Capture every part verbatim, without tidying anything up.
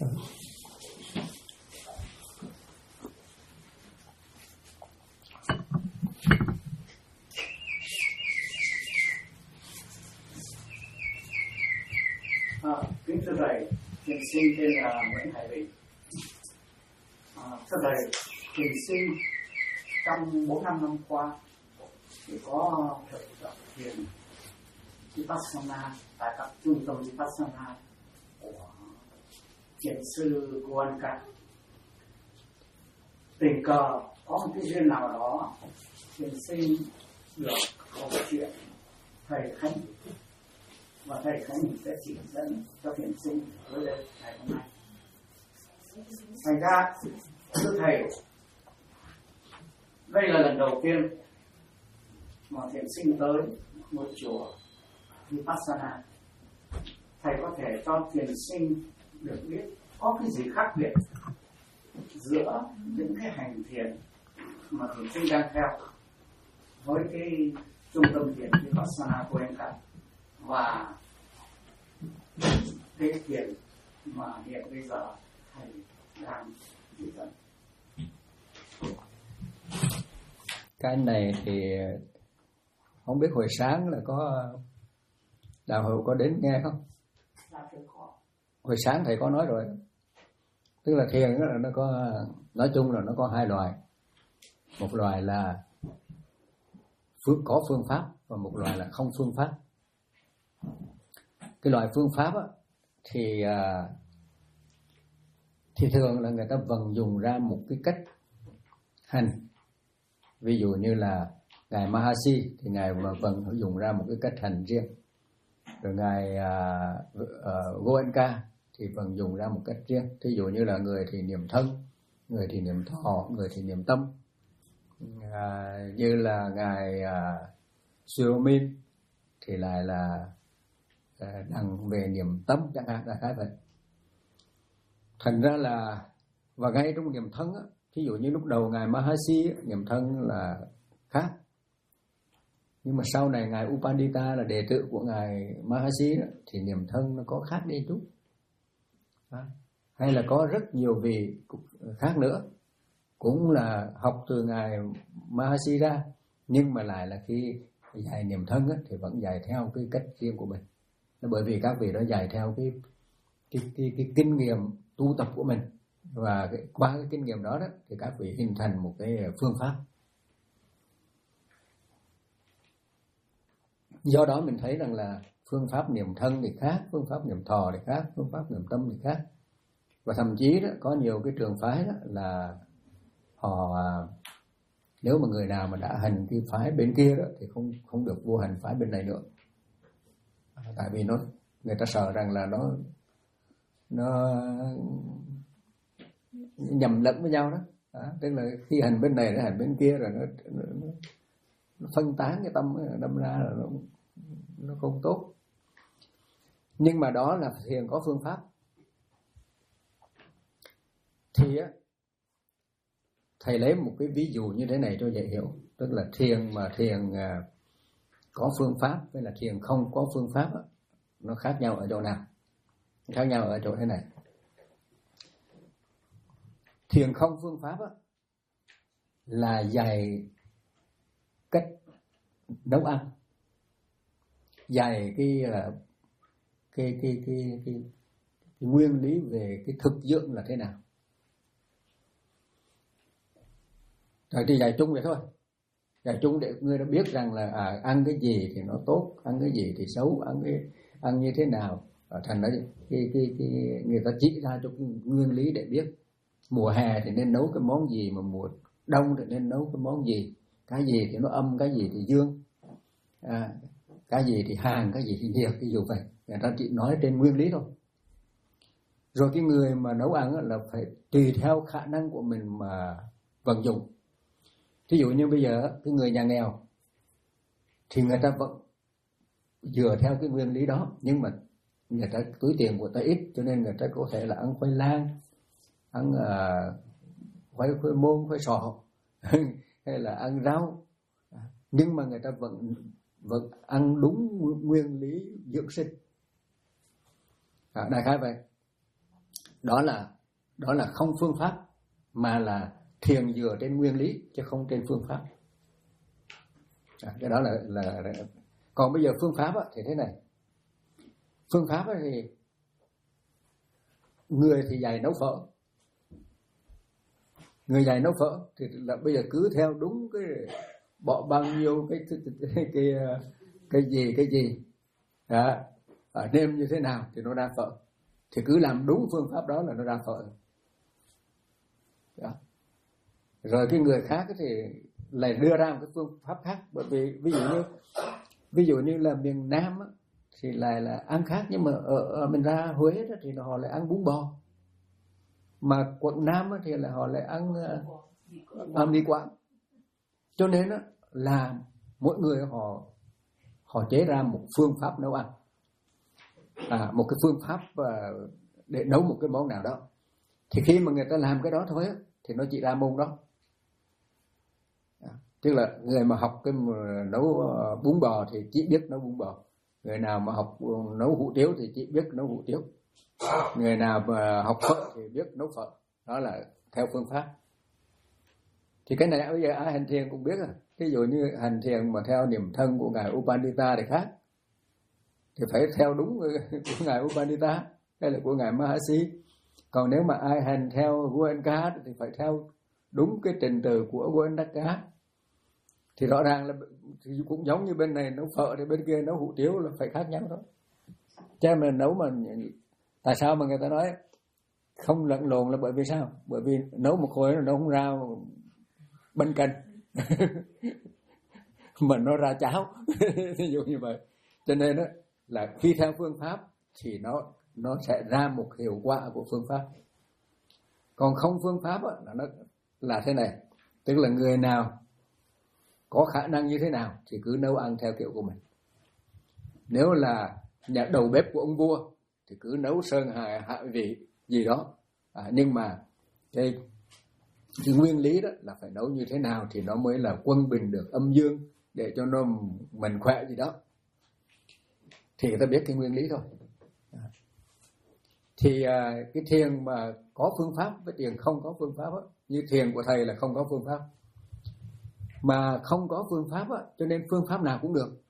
À, kính thưa thầy, thiền sinh tên là Nguyễn Hải Bình. À, thưa thầy, thiền sinh trong bốn năm năm qua thì có thực tập thiền Vipassana tại các trung tâm Vipassana của thiền sư Goenka. Tình cờ có một cái duyên nào đó, thiền sinh được câu chuyện thầy Khánh, và thầy Khánh sẽ chỉ dẫn cho thiền sinh tới đây ngày hôm nay. Thành ra, thưa thầy, đây là lần đầu tiên mà thiền sinh tới một chùa Vipassana. Thầy có thể cho thiền sinh được biết có cái gì khác biệt giữa những cái hành thiền mà thiền sinh đang theo với cái trung tâm thiền Vipassana của em cả, và cái thiền mà hiện bây giờ thầy đang chỉ dẫn. Cái này thì không biết hồi sáng là có đạo hữu có đến nghe không? Hồi sáng thầy có nói rồi, tức là thiền là nó có, nói chung là nó có hai loại. Một loại là phương có phương pháp và một loại là không phương pháp. Cái loại phương pháp á, thì thì thường là người ta vận dụng ra một cái cách hành. Ví dụ như là ngài Mahasi thì ngài mà vận dụng ra một cái cách hành riêng, rồi ngài uh, uh, Goenka thì vận dụng ra một cách riêng. Thí dụ như là người thì niệm thân, người thì niệm thọ, người thì niệm tâm. Uh, như là ngài uh, Suyomin thì lại là uh, đằng về niệm tâm chẳng hạn, là cái vậy. Thành ra là, và ngay trong niệm thân á, thí dụ như lúc đầu ngài Mahasi niệm thân là khác, nhưng mà sau này ngài Upandita là đệ tử của ngài Mahasi đó, thì niệm thân nó có khác đi chút, à, hay là có rất nhiều vị khác nữa, cũng là học từ ngài Mahasi ra, nhưng mà lại là khi dạy niệm thân á, thì vẫn dạy theo cái cách riêng của mình. Nó bởi vì các vị đó dạy theo cái cái cái, cái kinh nghiệm tu tập của mình, và cái, qua cái kinh nghiệm đó đó thì các vị hình thành một cái phương pháp. Do đó mình thấy rằng là phương pháp niệm thân thì khác, phương pháp niệm thọ thì khác, phương pháp niệm tâm thì khác. Và thậm chí đó có nhiều cái trường phái đó là họ, nếu mà người nào mà đã hành cái phái bên kia đó thì không không được vô hành phái bên này nữa. Tại vì nó, người ta sợ rằng là nó nó nhầm lẫn với nhau đó. À, tức là khi hành bên này nó hành bên kia rồi nó, nó, nó phân tán cái tâm, đâm ra là nó, nó không tốt. Nhưng mà đó là thiền có phương pháp. Thì á, thầy lấy một cái ví dụ như thế này cho dễ hiểu. Tức là thiền mà thiền à, có phương pháp với là thiền không có phương pháp á, nó khác nhau ở chỗ nào? Khác nhau ở chỗ thế này. Thiền không phương pháp á, là dạy cách nấu ăn, dạy cái cái cái cái, cái, cái nguyên lý về cái thực dưỡng là thế nào. Rồi thì dạy chung vậy thôi, dạy chung để người đã biết rằng là à, ăn cái gì thì nó tốt, ăn cái gì thì xấu, ăn cái ăn như thế nào. Và thành ra cái, cái, cái, người ta chỉ ra cho nguyên lý để biết mùa hè thì nên nấu cái món gì, mà mùa đông thì nên nấu cái món gì, cái gì thì nó âm, cái gì thì dương, à, cái gì thì hàn, cái gì thì nhiệt, ví dụ vậy. Người ta chỉ nói trên nguyên lý thôi. Rồi cái người mà nấu ăn là phải tùy theo khả năng của mình mà vận dụng. Thí dụ như bây giờ cái người nhà nghèo thì người ta vẫn dựa theo cái nguyên lý đó, nhưng mà người ta túi tiền của ta ít, cho nên người ta có thể là ăn khoai lang, ăn uh, khoai khoai môn, khoai sọ hay là ăn rau, nhưng mà người ta vẫn vẫn ăn đúng nguyên lý dưỡng sinh. À, đại khái vậy. đó là đó là không phương pháp, mà là thiền dựa trên nguyên lý chứ không trên phương pháp. À, cái đó là, là, là còn bây giờ phương pháp á, thì thế này. Phương pháp á, thì người thì dạy nấu phở, người dạy nấu phở thì là bây giờ cứ theo đúng cái bỏ bao nhiêu cái cái cái cái, cái gì cái gì đó, à, nêm như thế nào thì nó ra phở, thì cứ làm đúng phương pháp đó là nó ra phở đó. Rồi cái người khác thì lại đưa ra một cái phương pháp khác, bởi vì ví dụ như ví dụ như là miền Nam á, thì lại là ăn khác, nhưng mà ở, ở mình ra Huế đó, thì họ lại ăn bún bò, mà quận Nam á, thì là họ lại ăn uh, ăn mì Quảng. Cho nên á, là mỗi người họ họ chế ra một phương pháp nấu ăn, à, một cái phương pháp uh, để nấu một cái món nào đó. Thì khi mà người ta làm cái đó thôi á, thì nó chỉ ra môn đó. Tức là người mà học cái nấu bún bò thì chỉ biết nấu bún bò, người nào mà học nấu hủ tiếu thì chỉ biết nấu hủ tiếu, người nào mà học phở thì biết nấu phở. Đó là theo phương pháp. Thì cái này bây giờ ai hành thiền cũng biết à. Ví dụ như hành thiền mà theo niệm thân của ngài Upanita thì khác, thì phải theo đúng của ngài Upanita hay là của ngài Mahasi. Còn nếu mà ai hành theo Goenka thì phải theo đúng cái trình tự của Goenka. Thì rõ ràng là thì cũng giống như bên này nấu phở thì bên kia nấu hủ tiếu là phải khác nhau đó. Chứ mà nấu mà tại sao mà người ta nói không lẫn lộn là bởi vì sao? Bởi vì nấu một khối nó không ra bánh canh mà nó ra cháo ví dụ như vậy. Cho nên đó là khi theo phương pháp thì nó nó sẽ ra một hiệu quả của phương pháp. Còn không phương pháp đó, là nó là thế này, tức là người nào có khả năng như thế nào thì cứ nấu ăn theo kiểu của mình. Nếu là nhà đầu bếp của ông vua thì cứ nấu sơn hại hạ vị gì đó, à, nhưng mà cái, cái nguyên lý đó là phải nấu như thế nào thì nó mới là quân bình được âm dương, để cho nó mình khỏe gì đó, thì người ta biết cái nguyên lý thôi. À. Thì à, cái thiền mà có phương pháp với thiền không có phương pháp đó, như thiền của thầy là không có phương pháp, mà không có phương pháp á, cho nên phương pháp nào cũng được.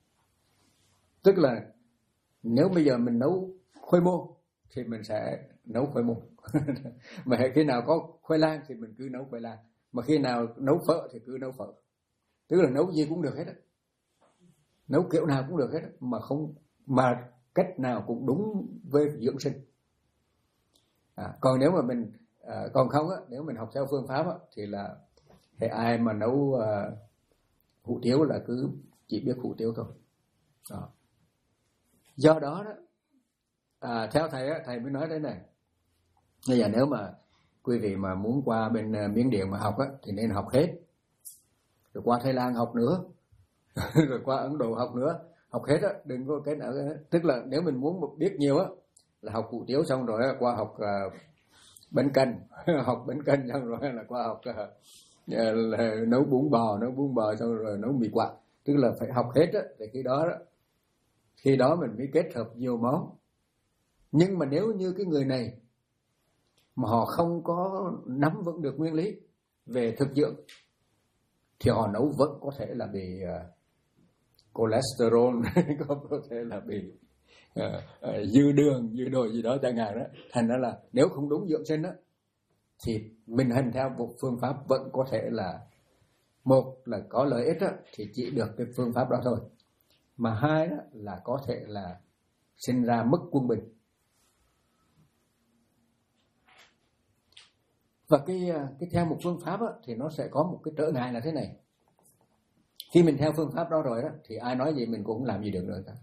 Tức là nếu bây giờ mình nấu khoai môn thì mình sẽ nấu khoai môn mà khi nào có khoai lang thì mình cứ nấu khoai lang, mà khi nào nấu phở thì cứ nấu phở. Tức là nấu gì cũng được hết á, nấu kiểu nào cũng được hết á, mà không mà cách nào cũng đúng với dưỡng sinh. À, còn nếu mà mình à, còn không á, nếu mình học theo phương pháp á, thì là thì ai mà nấu uh, hủ tiếu là cứ chỉ biết hủ tiếu thôi. Đó. Do đó đó, à, theo thầy á, thầy mới nói thế này. Bây giờ nếu mà quý vị mà muốn qua bên uh, Miến Điện mà học á, thì nên học hết. Rồi qua Thái Lan học nữa, rồi qua Ấn Độ học nữa, học hết á, đừng có cái nào. Tức là nếu mình muốn biết nhiều á, là học hủ tiếu xong rồi qua học uh, bánh canh, học bánh canh xong rồi là qua học uh, là nấu bún bò, nấu bún bò xong rồi nấu mì Quảng. Tức là phải học hết á, thì khi đó đó, khi đó mình mới kết hợp nhiều món. Nhưng mà nếu như cái người này mà họ không có nắm vững được nguyên lý về thực dưỡng thì họ nấu vẫn có thể là bị uh, cholesterol, có thể là bị uh, uh, dư đường, dư đồ gì đó chẳng hạn đó. Thành ra là nếu không đúng dưỡng sinh đó, thì mình hành theo một phương pháp vẫn có thể là, một là có lợi ích đó, thì chỉ được cái phương pháp đó thôi, mà hai đó là có thể là sinh ra mất quân bình. Và cái, cái theo một phương pháp đó, thì nó sẽ có một cái trở ngại là thế này. Khi mình theo phương pháp đó rồi đó, thì ai nói gì mình cũng không làm gì được nữa cả.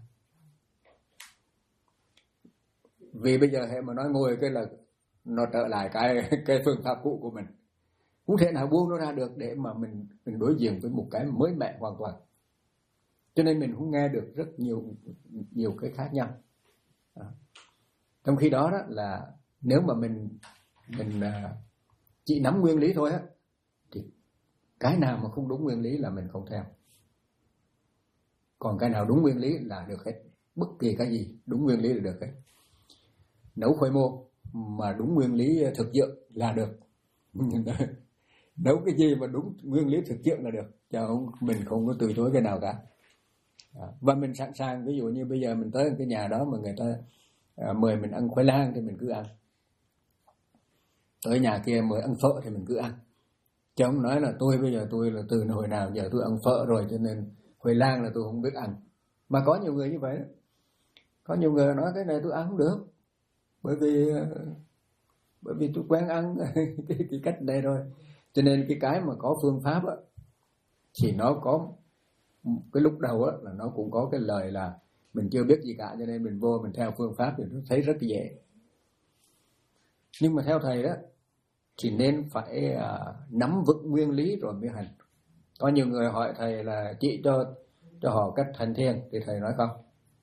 Vì bây giờ hệ mà nói ngồi cái là nó trở lại cái cái phương pháp cũ của mình, không thể nào buông nó ra được để mà mình mình đối diện với một cái mới mẻ hoàn toàn. Cho nên mình cũng nghe được rất nhiều nhiều cái khác nhau. À. Trong khi đó đó là nếu mà mình mình chỉ nắm nguyên lý thôi á, thì cái nào mà không đúng nguyên lý là mình không theo. Còn cái nào đúng nguyên lý là được hết. Bất kỳ cái gì đúng nguyên lý là được hết. Nấu khoai môn mà đúng nguyên lý thực dưỡng là được. Nấu cái gì mà đúng nguyên lý thực dưỡng là được, chứ không, mình không có từ chối cái nào cả. Và mình sẵn sàng, ví dụ như bây giờ mình tới cái nhà đó mà người ta à, mời mình ăn khoai lang thì mình cứ ăn, tới nhà kia mời ăn phở thì mình cứ ăn, chứ không nói là tôi bây giờ tôi là từ hồi nào giờ tôi ăn phở rồi cho nên khoai lang là tôi không biết ăn. Mà có nhiều người như vậy đó. Có nhiều người nói cái này tôi ăn không được, bởi vì bởi vì tôi quen ăn cái, cái cách này rồi. Cho nên cái cái mà có phương pháp á, thì nó có cái lúc đầu á, là nó cũng có cái lời là mình chưa biết gì cả, cho nên mình vô mình theo phương pháp thì nó thấy rất dễ. Nhưng mà theo thầy đó thì nên phải uh, nắm vững nguyên lý rồi mới hành. Có nhiều người hỏi thầy là chỉ cho cho họ cách hành thiền, thì thầy nói không,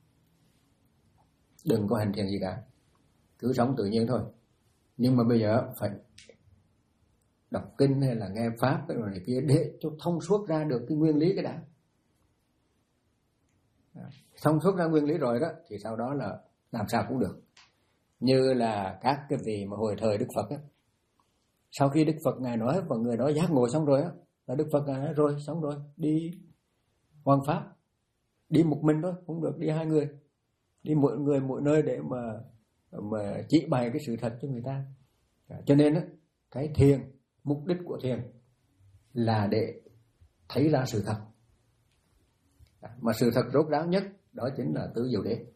đừng có hành thiền gì cả, cứ sống tự nhiên thôi. Nhưng mà bây giờ phải đọc kinh hay là nghe pháp cái này kia để cho thông suốt ra được cái nguyên lý cái đã. Thông suốt ra nguyên lý rồi đó thì sau đó là làm sao cũng được. Như là các cái vị mà hồi thời Đức Phật á, sau khi Đức Phật ngài nói và người đó giác ngộ xong rồi á, là Đức Phật ngài nói rồi xong rồi đi hoằng pháp, đi một mình thôi, không được đi hai người, đi mỗi người mỗi nơi để mà mà chỉ bày cái sự thật cho người ta. Cho nên á, cái thiền, mục đích của thiền là để thấy ra sự thật. Mà sự thật rốt ráo nhất đó chính là tứ diệu đế.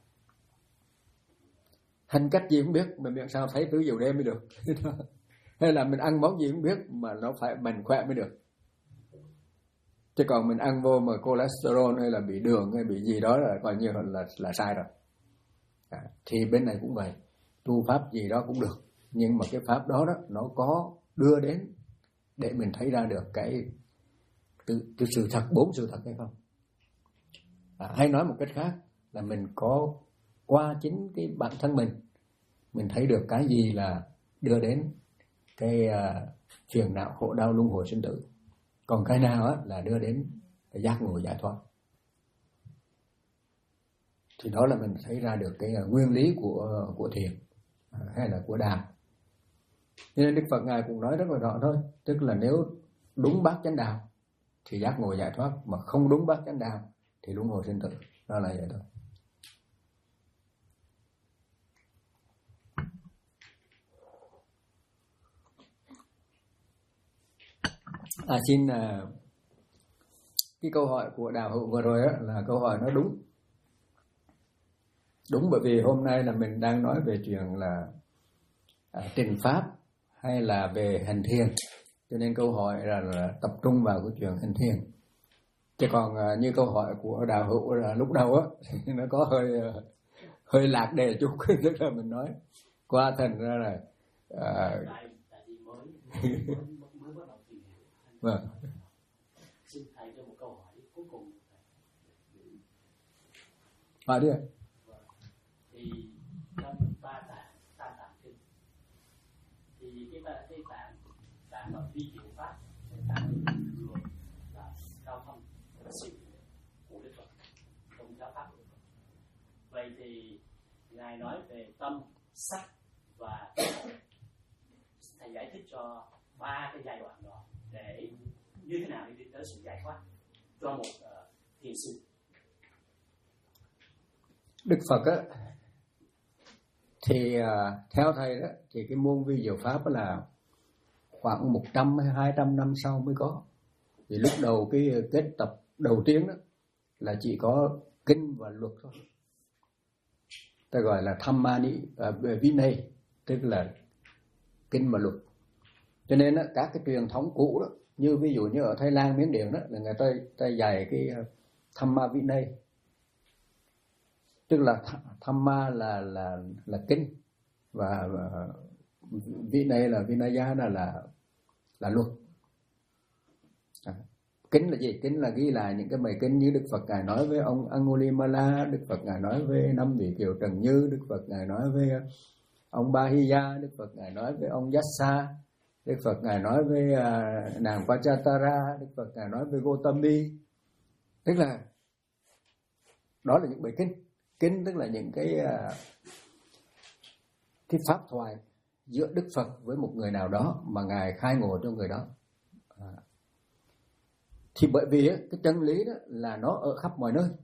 Hành cách gì cũng biết mà miệng sao thấy tứ diệu đế mới được. Hay là mình ăn món gì cũng biết mà nó phải mạnh khỏe mới được. Chứ còn mình ăn vô mà cholesterol hay là bị đường hay bị gì đó là coi như là, là sai rồi. À, thì bên này cũng vậy, tu pháp gì đó cũng được, nhưng mà cái pháp đó đó nó có đưa đến để mình thấy ra được cái, cái, cái sự thật, bốn sự thật hay không. À, hay nói một cách khác là mình có qua chính cái bản thân mình, mình thấy được cái gì là đưa đến cái uh, phiền não khổ đau luân hồi sinh tử, còn cái nào á, là đưa đến cái giác ngộ giải thoát. Thì đó là mình thấy ra được cái uh, nguyên lý của của thiền uh, hay là của đạo. Nên Đức Phật ngài cũng nói rất là rõ thôi, tức là nếu đúng bát chánh đạo thì giác ngộ giải thoát, mà không đúng bát chánh đạo thì luân hồi sinh tử. Đó là vậy thôi. À, xin uh, cái câu hỏi của Đạo Hữu vừa rồi á, là câu hỏi nó đúng. Đúng bởi vì hôm nay là mình đang nói về chuyện là uh, trình pháp hay là về hành thiền, cho nên câu hỏi là, là tập trung vào cái chuyện hành thiền. Chứ còn uh, như câu hỏi của Đạo Hữu là lúc đầu á, nó có hơi uh, hơi lạc đề chút, tức là mình nói qua thành ra là uh, vâng. Xin thầy cho một câu hỏi cuối cùng. Hỏi đi ạ. Thì trong ba tạng, tam tạng kinh, thì cái ba cái tạng tạng là vi diệu pháp, tạng luận là cao thâm siêu của Đức Phật trong giáo pháp của Đức Phật. Vậy thì ngài nói về tâm, sắc và thầy giải thích cho ba cái giai đoạn đó để như thế nào để đi tới sự giải thoát cho một uh, thiền sư. Đức Phật á, thì uh, theo thầy đó thì cái môn vi diệu pháp là khoảng một trăm hay hai trăm năm sau mới có. Thì lúc đầu cái kết tập đầu tiên đó là chỉ có kinh và luật thôi, ta gọi là Dhammani uh, Vinay, tức là kinh và luật. Cho nên đó, các cái truyền thống cũ đó, như ví dụ như ở Thái Lan, Miến Điện đó, là người ta, ta dạy cái Dhamma Vinay, tức là Dhamma là là là kinh và uh, Vinay là Vinaya là là là luật. À, kinh là gì? Kinh là ghi lại những cái bài kinh như Đức Phật ngài nói với ông Angulimala, Đức Phật ngài nói với năm vị kiều Trần Như, Đức Phật ngài nói với ông Bahiya, Đức Phật ngài nói với ông Yassa, Đức Phật ngài nói với uh, nàng Pachatara, Đức Phật ngài nói với Gotami. Tức là đó là những bài kinh. Kinh tức là những cái uh, cái pháp thoại giữa Đức Phật với một người nào đó mà Ngài khai ngộ cho người đó. À. Thì bởi vì cái chân lý đó là nó ở khắp mọi nơi.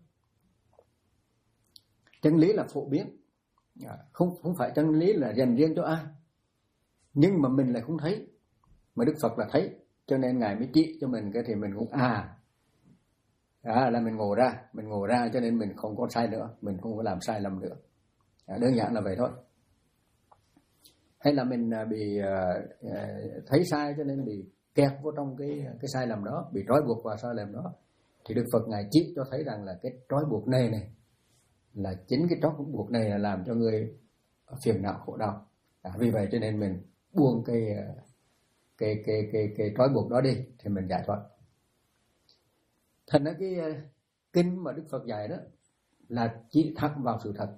Chân lý là phổ biến, à, không không phải chân lý là dành riêng cho ai. Nhưng mà mình lại không thấy, mà Đức Phật là thấy, cho nên Ngài mới chỉ cho mình cái thì mình cũng à, à là mình ngộ ra, mình ngộ ra cho nên mình không có sai nữa, mình không có làm sai lầm nữa. À, đơn giản là vậy thôi. Hay là mình bị uh, thấy sai cho nên bị kẹt vô trong cái cái sai lầm đó, bị trói buộc vào sai lầm đó, thì Đức Phật Ngài chỉ cho thấy rằng là cái trói buộc này này là chính cái trói buộc này là làm cho người phiền não khổ đau. À, vì vậy cho nên mình buông cái cái cái cái cái trói buộc đó đi thì mình giải thoát. Thành ra cái kinh mà Đức Phật dạy đó là chỉ thẳng vào sự thật.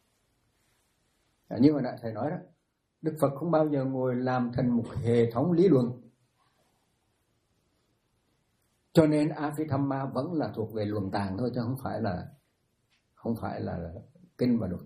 À, như mà nãy thầy nói đó, Đức Phật không bao giờ ngồi làm thành một hệ thống lý luận. Cho nên Abhidhamma vẫn là thuộc về luận tàng thôi, chứ không phải là không phải là kinh và luật.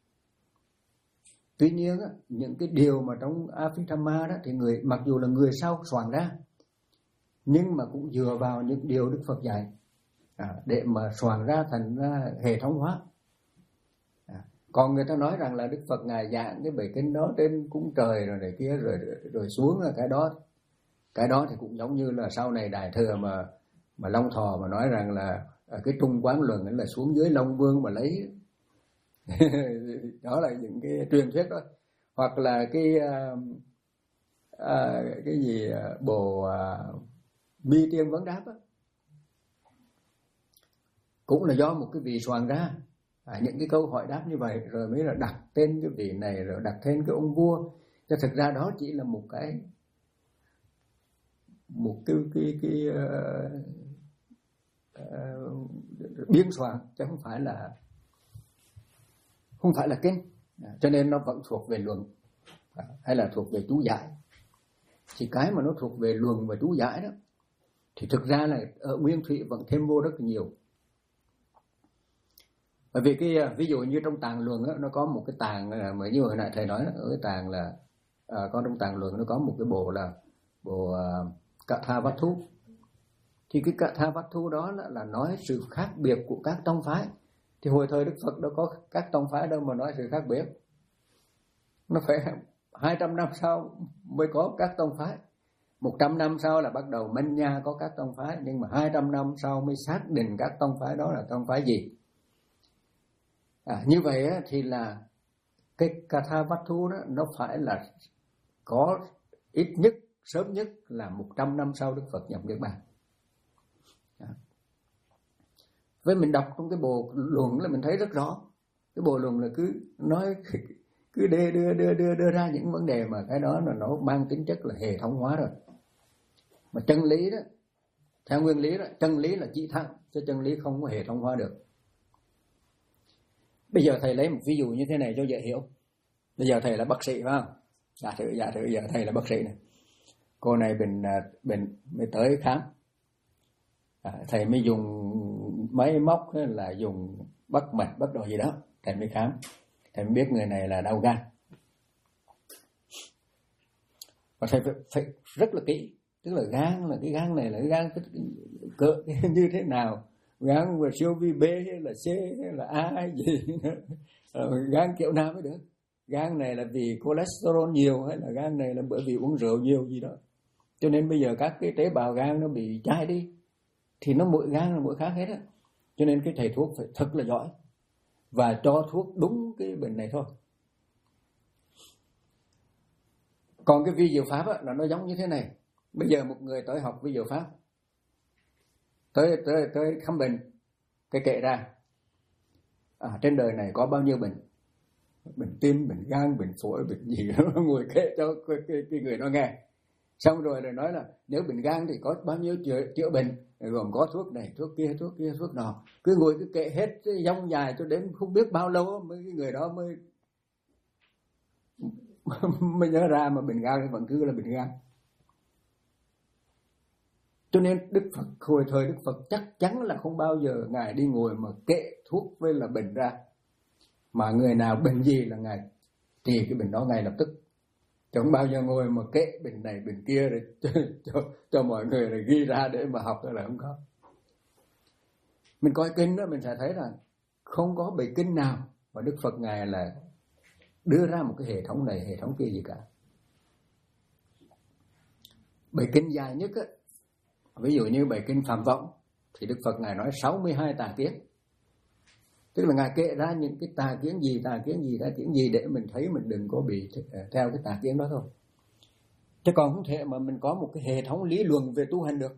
Tuy nhiên á, những cái điều mà trong Abhidhamma đó thì người mặc dù là người sau soạn ra, nhưng mà cũng dựa vào những điều Đức Phật dạy à, để mà soạn ra thành ra hệ thống hóa. À, còn người ta nói rằng là Đức Phật Ngài giảng cái bài kinh đó trên cúng trời rồi này kia rồi rồi xuống là cái đó cái đó thì cũng giống như là sau này Đại Thừa mà mà Long Thọ mà nói rằng là cái Trung Quán Luận là xuống dưới Long Vương mà lấy đó là những cái truyền thuyết đó. Hoặc là cái uh, uh, cái gì uh, bộ uh, Mi Tiên Vấn Đáp đó, cũng là do một cái vị soạn ra à, những cái câu hỏi đáp như vậy, rồi mới là đặt tên cái vị này, rồi đặt tên cái ông vua. Cho thực ra đó chỉ là một cái một cái cái cái uh, uh, biên soạn, chứ không phải là không phải là kinh. À, cho nên nó vẫn thuộc về luận à, hay là thuộc về chú giải. Thì cái mà nó thuộc về luận và chú giải đó thì thực ra là ở nguyên thủy vẫn thêm vô rất là nhiều. Bởi vì cái ví dụ như trong tạng luận đó, nó có một cái tạng mà như hồi nãy thầy nói đó, ở cái tạng là à, có trong tạng luận nó có một cái bộ là bộ uh, Katha Vattu. Thì cái Katha Vattu đó là, là nói sự khác biệt của các tông phái. Thì hồi thời Đức Phật đâu có các tông phái đâu mà nói sự khác biệt. Nó phải hai trăm năm sau mới có các tông phái. một trăm năm sau là bắt đầu Manh Nha có các tông phái. Nhưng mà hai trăm năm sau mới xác định các tông phái đó là tông phái gì. À, như vậy á, thì là cái Katha Vattu đó nó phải là có ít nhất, sớm nhất là một trăm năm sau Đức Phật nhập Niết Bàn. À. Với mình đọc trong cái bộ luận là mình thấy rất rõ. Cái bộ luận là cứ nói cứ đưa đưa đưa đưa đưa ra những vấn đề mà cái đó là nó mang tính chất là hệ thống hóa rồi. Mà chân lý đó, theo nguyên lý đó, chân lý là chỉ thẳng, chứ chân lý không có hệ thống hóa được. Bây giờ thầy lấy một ví dụ như thế này cho dễ hiểu. Bây giờ thầy là bác sĩ phải không? Giả thử, giả thử giờ thầy là bác sĩ này. Cô này bệnh bệnh mới tới khám. À, thầy mới dùng máy móc là dùng bắt mạch bắt đồ gì đó, thầy mới khám. Thầy mới biết người này là đau gan. Và thầy phải, phải rất là kỹ. Tức là gan là cái gan này là cái gan cỡ như thế nào, gan là siêu vi B hay là C hay là A hay gì nữa. Gan kiểu nào mới được. Gan này là vì cholesterol nhiều hay là gan này là bởi vì uống rượu nhiều gì đó. Cho nên bây giờ các cái tế bào gan nó bị chai đi. Thì nó mỗi gan là mỗi khác hết á. Cho nên cái thầy thuốc phải thật là giỏi và cho thuốc đúng cái bệnh này thôi. Còn cái vi diệu pháp á, là nó giống như thế này. Bây giờ một người tới học vi diệu pháp, tới tới tới khám bệnh, cái kệ ra à, trên đời này có bao nhiêu bệnh, bệnh tim, bệnh gan, bệnh phổi, bệnh gì đó, ngồi kệ cho cái, cái, cái người đó nghe. Xong rồi rồi nói là nếu bệnh gan thì có bao nhiêu chữa, chữa bệnh, gồm có thuốc này, thuốc kia, thuốc kia, thuốc nọ. Cứ ngồi cứ kệ hết dông dài cho đến không biết bao lâu mới cái người đó mới mới nhớ ra mà bệnh gan vẫn cứ là bệnh gan. Cho nên Đức Phật, hồi thời Đức Phật chắc chắn là không bao giờ Ngài đi ngồi mà kệ thuốc với là bệnh ra. Mà người nào bệnh gì là Ngài trị cái bệnh đó ngay lập tức. Chứ không bao giờ ngồi mà kệ bệnh này bệnh kia để cho, cho, cho mọi người là ghi ra để mà học, là không có. Mình coi kinh đó mình sẽ thấy rằng không có bài kinh nào mà Đức Phật Ngài là đưa ra một cái hệ thống này hệ thống kia gì cả. Bài kinh dài nhất á, ví dụ như bài kinh Phạm Vọng thì Đức Phật Ngài nói sáu mươi hai tà kiến. Tức là Ngài kệ ra những cái tà kiến gì, tà kiến gì, tà kiến gì để mình thấy mình đừng có bị theo cái tà kiến đó thôi. Chứ còn không thể mà mình có một cái hệ thống lý luận về tu hành được.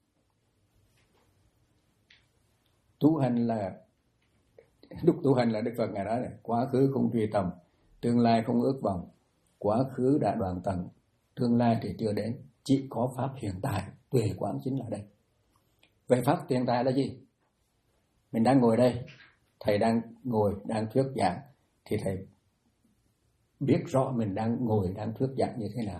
Tu hành là Đức tu hành là Đức Phật Ngài nói này, quá khứ không truy tầm, tương lai không ước vọng, quá khứ đã đoạn tận, tương lai thì chưa đến, chỉ có pháp hiện tại, tuệ quán chính là đây. Vậy pháp hiện tại là gì? Mình đang ngồi đây, thầy đang ngồi, đang thuyết giảng, thì thầy biết rõ mình đang ngồi, đang thuyết giảng như thế nào.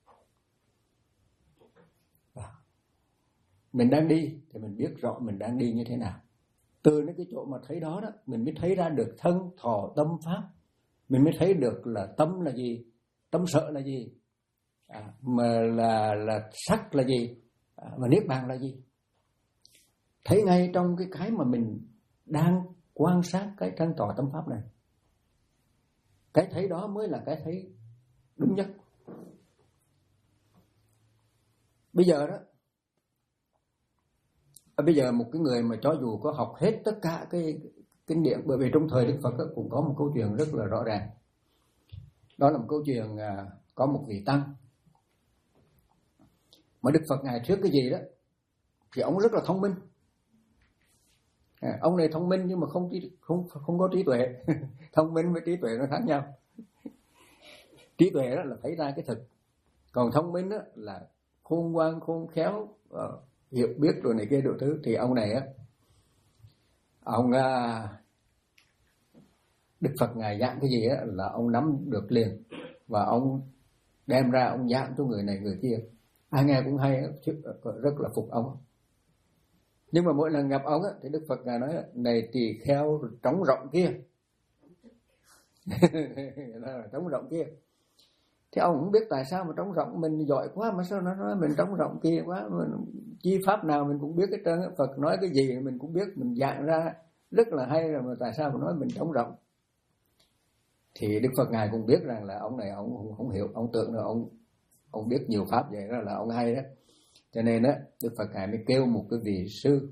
Mình đang đi, thì mình biết rõ mình đang đi như thế nào. Từ cái chỗ mà thấy đó đó, mình mới thấy ra được thân, thọ, tâm, pháp. Mình mới thấy được là tâm là gì, tâm sợ là gì, à, mà là, là sắc là gì, à, mà niết bàn là gì. Thấy ngay trong cái cái mà mình đang quan sát cái thân, thọ, tâm, pháp này. Cái thấy đó mới là cái thấy đúng nhất. Bây giờ đó, bây giờ một cái người mà cho dù có học hết tất cả cái kinh điển, bởi vì trong thời Đức Phật cũng có một câu chuyện rất là rõ ràng. Đó là một câu chuyện à, có một vị tăng mà Đức Phật Ngài thuyết cái gì đó thì ông rất là thông minh. À, ông này thông minh nhưng mà không không không có trí tuệ. Thông minh với trí tuệ nó khác nhau. Trí tuệ đó là thấy ra cái thực, còn thông minh đó là khôn ngoan, khôn khéo, uh, hiểu biết rồi này kia đủ thứ. Thì ông này á, ông à, Đức Phật Ngài giảng cái gì á là ông nắm được liền, và ông đem ra ông giảng cho người này người kia. Ai nghe cũng hay, rất là phục ông. Nhưng mà mỗi lần gặp ông á, thì Đức Phật Ngài nói này tỳ kheo trống rộng kia. Trống rộng kia. Thì ông cũng biết tại sao mà trống rộng, mình giỏi quá mà sao nó nói mình trống rộng kia quá, mình chi pháp nào mình cũng biết hết trơn. Phật nói cái gì mình cũng biết, mình dạng ra rất là hay rồi, mà tại sao mà nói mình trống rộng. Thì Đức Phật Ngài cũng biết rằng là ông này ông không hiểu, ông tưởng là ông ông biết nhiều pháp vậy đó là ông hay đó. Cho nên đó Đức Phật Ngài mới kêu một cái vị sư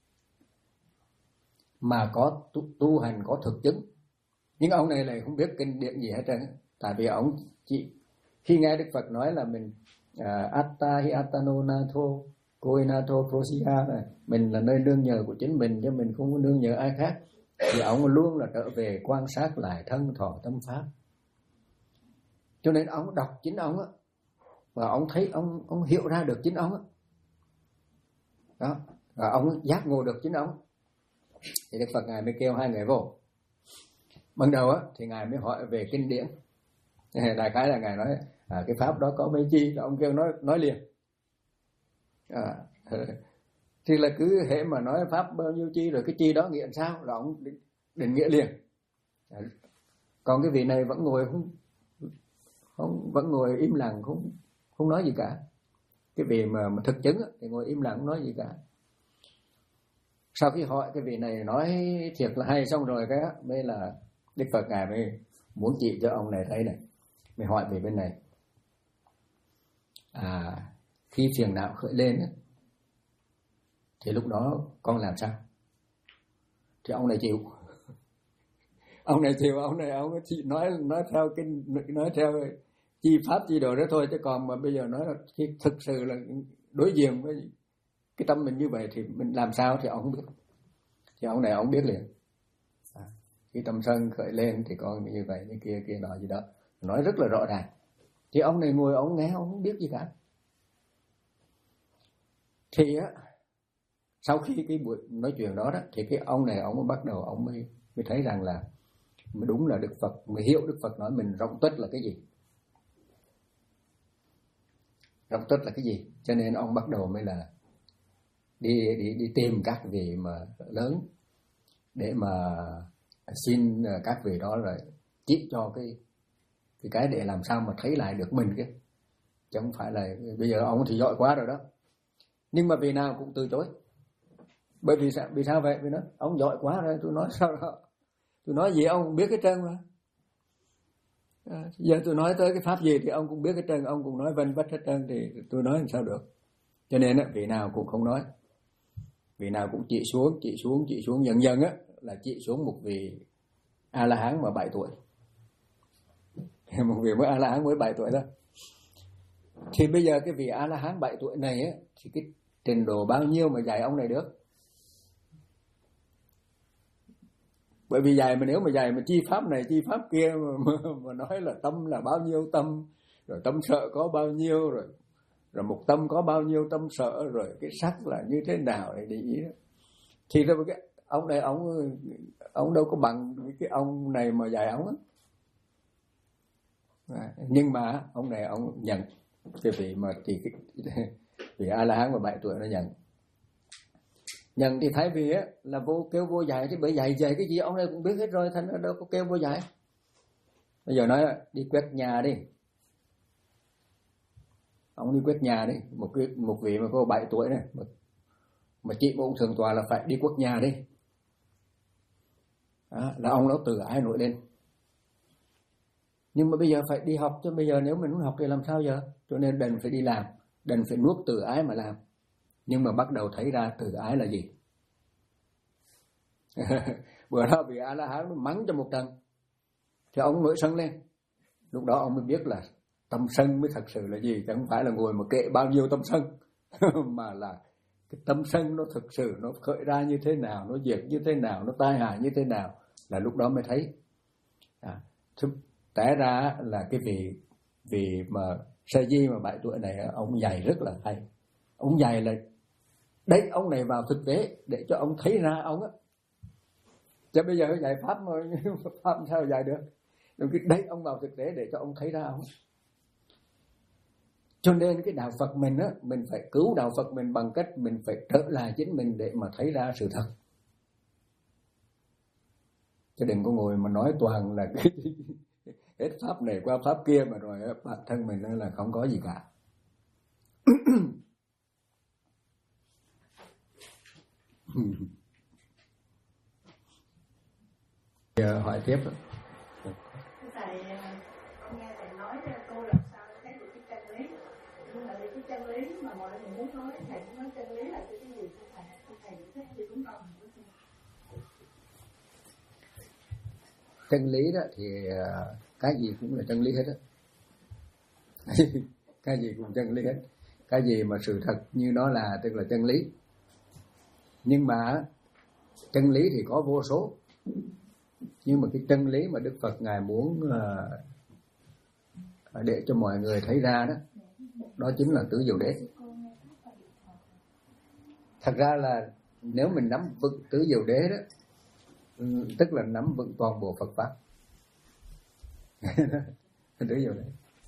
mà có tu, tu hành có thực chứng. Nhưng ông này lại không biết kinh điển gì hết trơn. Tại vì ông chỉ khi nghe Đức Phật nói là mình uh, atta hi attano natho koi natho prosiha này, mình là nơi nương nhờ của chính mình chứ mình không có nương nhờ ai khác, thì ông luôn là trở về quan sát lại thân thọ tâm pháp. Cho nên ông đọc chính ông á, và ông thấy ông ông hiểu ra được chính ông á, đó, và ông giác ngộ được chính ông. Thì Đức Phật Ngài mới kêu hai người vô. Ban đầu á thì Ngài mới hỏi về kinh điển. Đại khái là Ngài nói à, cái pháp đó có mấy chi, ông kêu nói nói liền. À, thì là cứ hệ mà nói pháp bao nhiêu chi rồi cái chi đó nghĩa sao là ông định, định nghĩa liền. À, còn cái vị này vẫn ngồi không, không vẫn ngồi im lặng, không không nói gì cả. Cái vị mà, mà thực chứng thì ngồi im lặng không nói gì cả. Sau khi hỏi cái vị này nói thiệt là hay xong rồi cái mới là Đức Phật Ngài mới muốn chỉ cho ông này thấy này, mới hỏi về bên này. À, khi phiền não khởi lên ấy, thì lúc đó con làm sao? Thì ông này chịu. Ông này chịu, ông này ông chỉ nói nói theo kinh, nói theo chi pháp chi đồ đó thôi, chứ còn mà bây giờ nói là khi thực sự là đối diện với cái tâm mình như vậy thì mình làm sao thì ông không biết. Thì ông này ông biết liền. À, khi tâm sân khởi lên thì con như vậy như kia kia nọ gì đó, nói rất là rõ ràng. Thì ông này ngồi ông nghe ông không biết gì cả. Thì á, sau khi cái buổi nói chuyện đó đó, thì cái ông này ông bắt đầu ông mới mới thấy rằng là đúng là Đức Phật, mới hiểu Đức Phật nói mình rộng tuất là cái gì, rộng tuất là cái gì. Cho nên ông bắt đầu mới là đi đi đi tìm các vị mà lớn để mà xin các vị đó là chỉ cho cái Thì cái để làm sao mà thấy lại được mình kia, chứ không phải là bây giờ ông thì giỏi quá rồi đó, nhưng mà vì nào cũng từ chối. Bởi vì sao? Vì sao vậy? Vì nó ông giỏi quá rồi, tôi nói sao đó, tôi nói gì ông cũng biết cái trơn mà. À, giờ tôi nói tới cái pháp gì thì ông cũng biết cái trơn, ông cũng nói vân vất hết trơn, thì tôi nói làm sao được. Cho nên á, vị nào cũng không nói, vị nào cũng chỉ xuống, chỉ xuống, chỉ xuống, dần dần á là chỉ xuống một vị A La Hán mà bảy tuổi, một vị mới A La Hán mới bảy tuổi đó. Thì bây giờ cái vị A La Hán bảy tuổi này á, thì cái trình độ bao nhiêu mà dạy ông này được? Bởi vì dạy mà nếu mà dạy mà chi pháp này chi pháp kia mà, mà, mà nói là tâm là bao nhiêu tâm, rồi tâm sợ có bao nhiêu, rồi rồi một tâm có bao nhiêu tâm sợ, rồi cái sắc là như thế nào để để ý đó. Thì rồi cái ông này ông ông đâu có bằng cái ông này mà dạy ông á. À, nhưng mà ông này ông nhận cái vị mà chỉ cái vị A La Hán mà bảy tuổi nó nhận. Nhận thì thay vì á là vô kêu vô dạy, thì bởi dạy dạy cái gì ông này cũng biết hết rồi, thành ra đâu có kêu vô dạy. Bây giờ nói đi quét nhà đi, ông đi quét nhà đi, một cái một vị mà có bảy tuổi này mà, mà chị ông thường tòa là phải đi quét nhà đi. Đó, là ông nó từ ái nổi lên. Nhưng mà bây giờ phải đi học chứ, bây giờ nếu mình muốn học thì làm sao giờ? Cho nên đành phải đi làm, đành phải nuốt từ ái mà làm. Nhưng mà bắt đầu thấy ra từ ái là gì? Bữa đó bị A La Hán nó mắng cho một trận, thì ông nổi sân lên. Lúc đó ông mới biết là tâm sân mới thật sự là gì, chứ không phải là ngồi mà kệ bao nhiêu tâm sân, mà là cái tâm sân nó thực sự nó khởi ra như thế nào, nó diệt như thế nào, nó tai hại như thế nào, là lúc đó mới thấy. À, té ra là cái vị vị mà Sa Di mà bảy tuổi này, ông dạy rất là hay. Ông dạy là đấy ông này vào thực tế để cho ông thấy ra ông á. Chứ bây giờ dạy pháp mà pháp sao dạy được? Đừng cái đấy ông vào thực tế để cho ông thấy ra ông. Cho nên cái đạo Phật mình á, mình phải cứu đạo Phật mình bằng cách mình phải trở lại chính mình để mà thấy ra sự thật. Chứ đừng có ngồi mà nói toàn là cái hết pháp này qua pháp kia mà rồi bản thân mình là không có gì cả. Giờ hỏi tiếp. Thầy, con nghe thầy nói cô làm sao thấy được cái chân lý, nhưng mà cái chân lý mà mọi người muốn nói, thầy muốn nói chân lý là cái gì thưa thầy? Thầy thích gì cũng còn. Chân lý đó thì cái gì cũng là chân lý hết á. Cái gì cũng chân lý hết. Cái gì mà sự thật như nó là tức là chân lý. Nhưng mà chân lý thì có vô số. Nhưng mà cái chân lý mà Đức Phật Ngài muốn để cho mọi người thấy ra đó, đó chính là tứ diệu đế. Thật ra là nếu mình nắm vững tứ diệu đế đó, tức là nắm vững toàn bộ Phật pháp. Tứ diệu đế.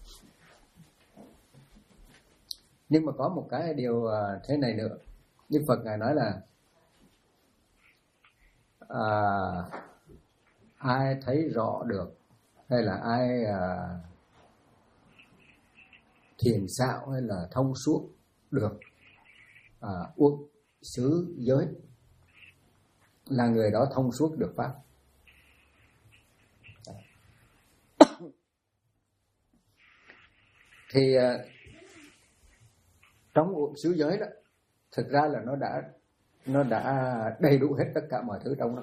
Nhưng mà có một cái điều thế này nữa, Đức Phật Ngài nói là à, ai thấy rõ được hay là ai à, thiền xạo hay là thông suốt được à, uất xứ giới là người đó thông suốt được pháp. Thì à, trong uất xứ giới đó thực ra là nó đã nó đã đầy đủ hết tất cả mọi thứ trong đó.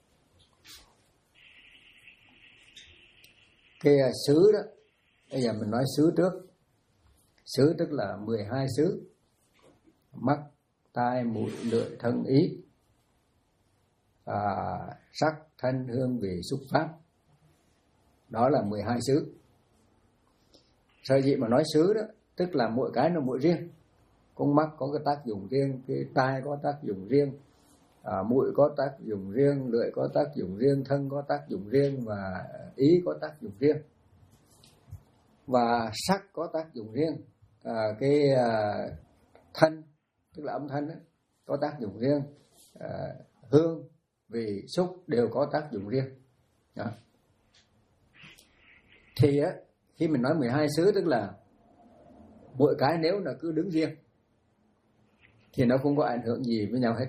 Cái xứ đó, bây giờ mình nói xứ trước. Xứ tức là mười hai xứ: mắt, tai, mũi, lưỡi, thân, ý, à, sắc, thân, hương, vị, xúc, pháp. Đó là mười hai xứ. Sở dĩ mà nói xứ đó, tức là mỗi cái nó mỗi riêng. Con mắt có cái tác dụng riêng, cái tai có tác dụng riêng, à, mũi có tác dụng riêng, lưỡi có tác dụng riêng, thân có tác dụng riêng, và ý có tác dụng riêng, và sắc có tác dụng riêng, à, cái à, thân tức là âm thanh đó, có tác dụng riêng, à, hương, vị, xúc đều có tác dụng riêng. Đó. Thì á, khi mình nói mười hai xứ tức là mỗi cái nếu là cứ đứng riêng thì nó không có ảnh hưởng gì với nhau hết,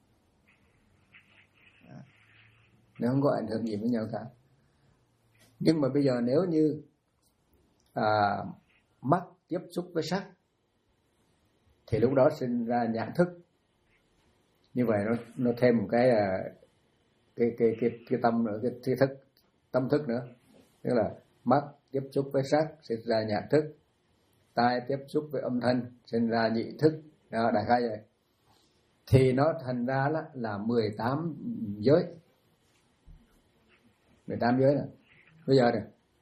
nó không có ảnh hưởng gì với nhau cả. Nhưng mà bây giờ nếu như à, mắt tiếp xúc với sắc thì lúc đó sinh ra nhãn thức. Như vậy nó nó thêm một cái cái cái cái cái tâm nữa, cái, cái thức tâm thức nữa, tức là mắt tiếp xúc với sắc sinh ra nhãn thức, tai tiếp xúc với âm thanh sinh ra nhị thức, đó, đại khái vậy. Thì nó thành ra là, là mười tám giới, mười tám giới này. Bây giờ này,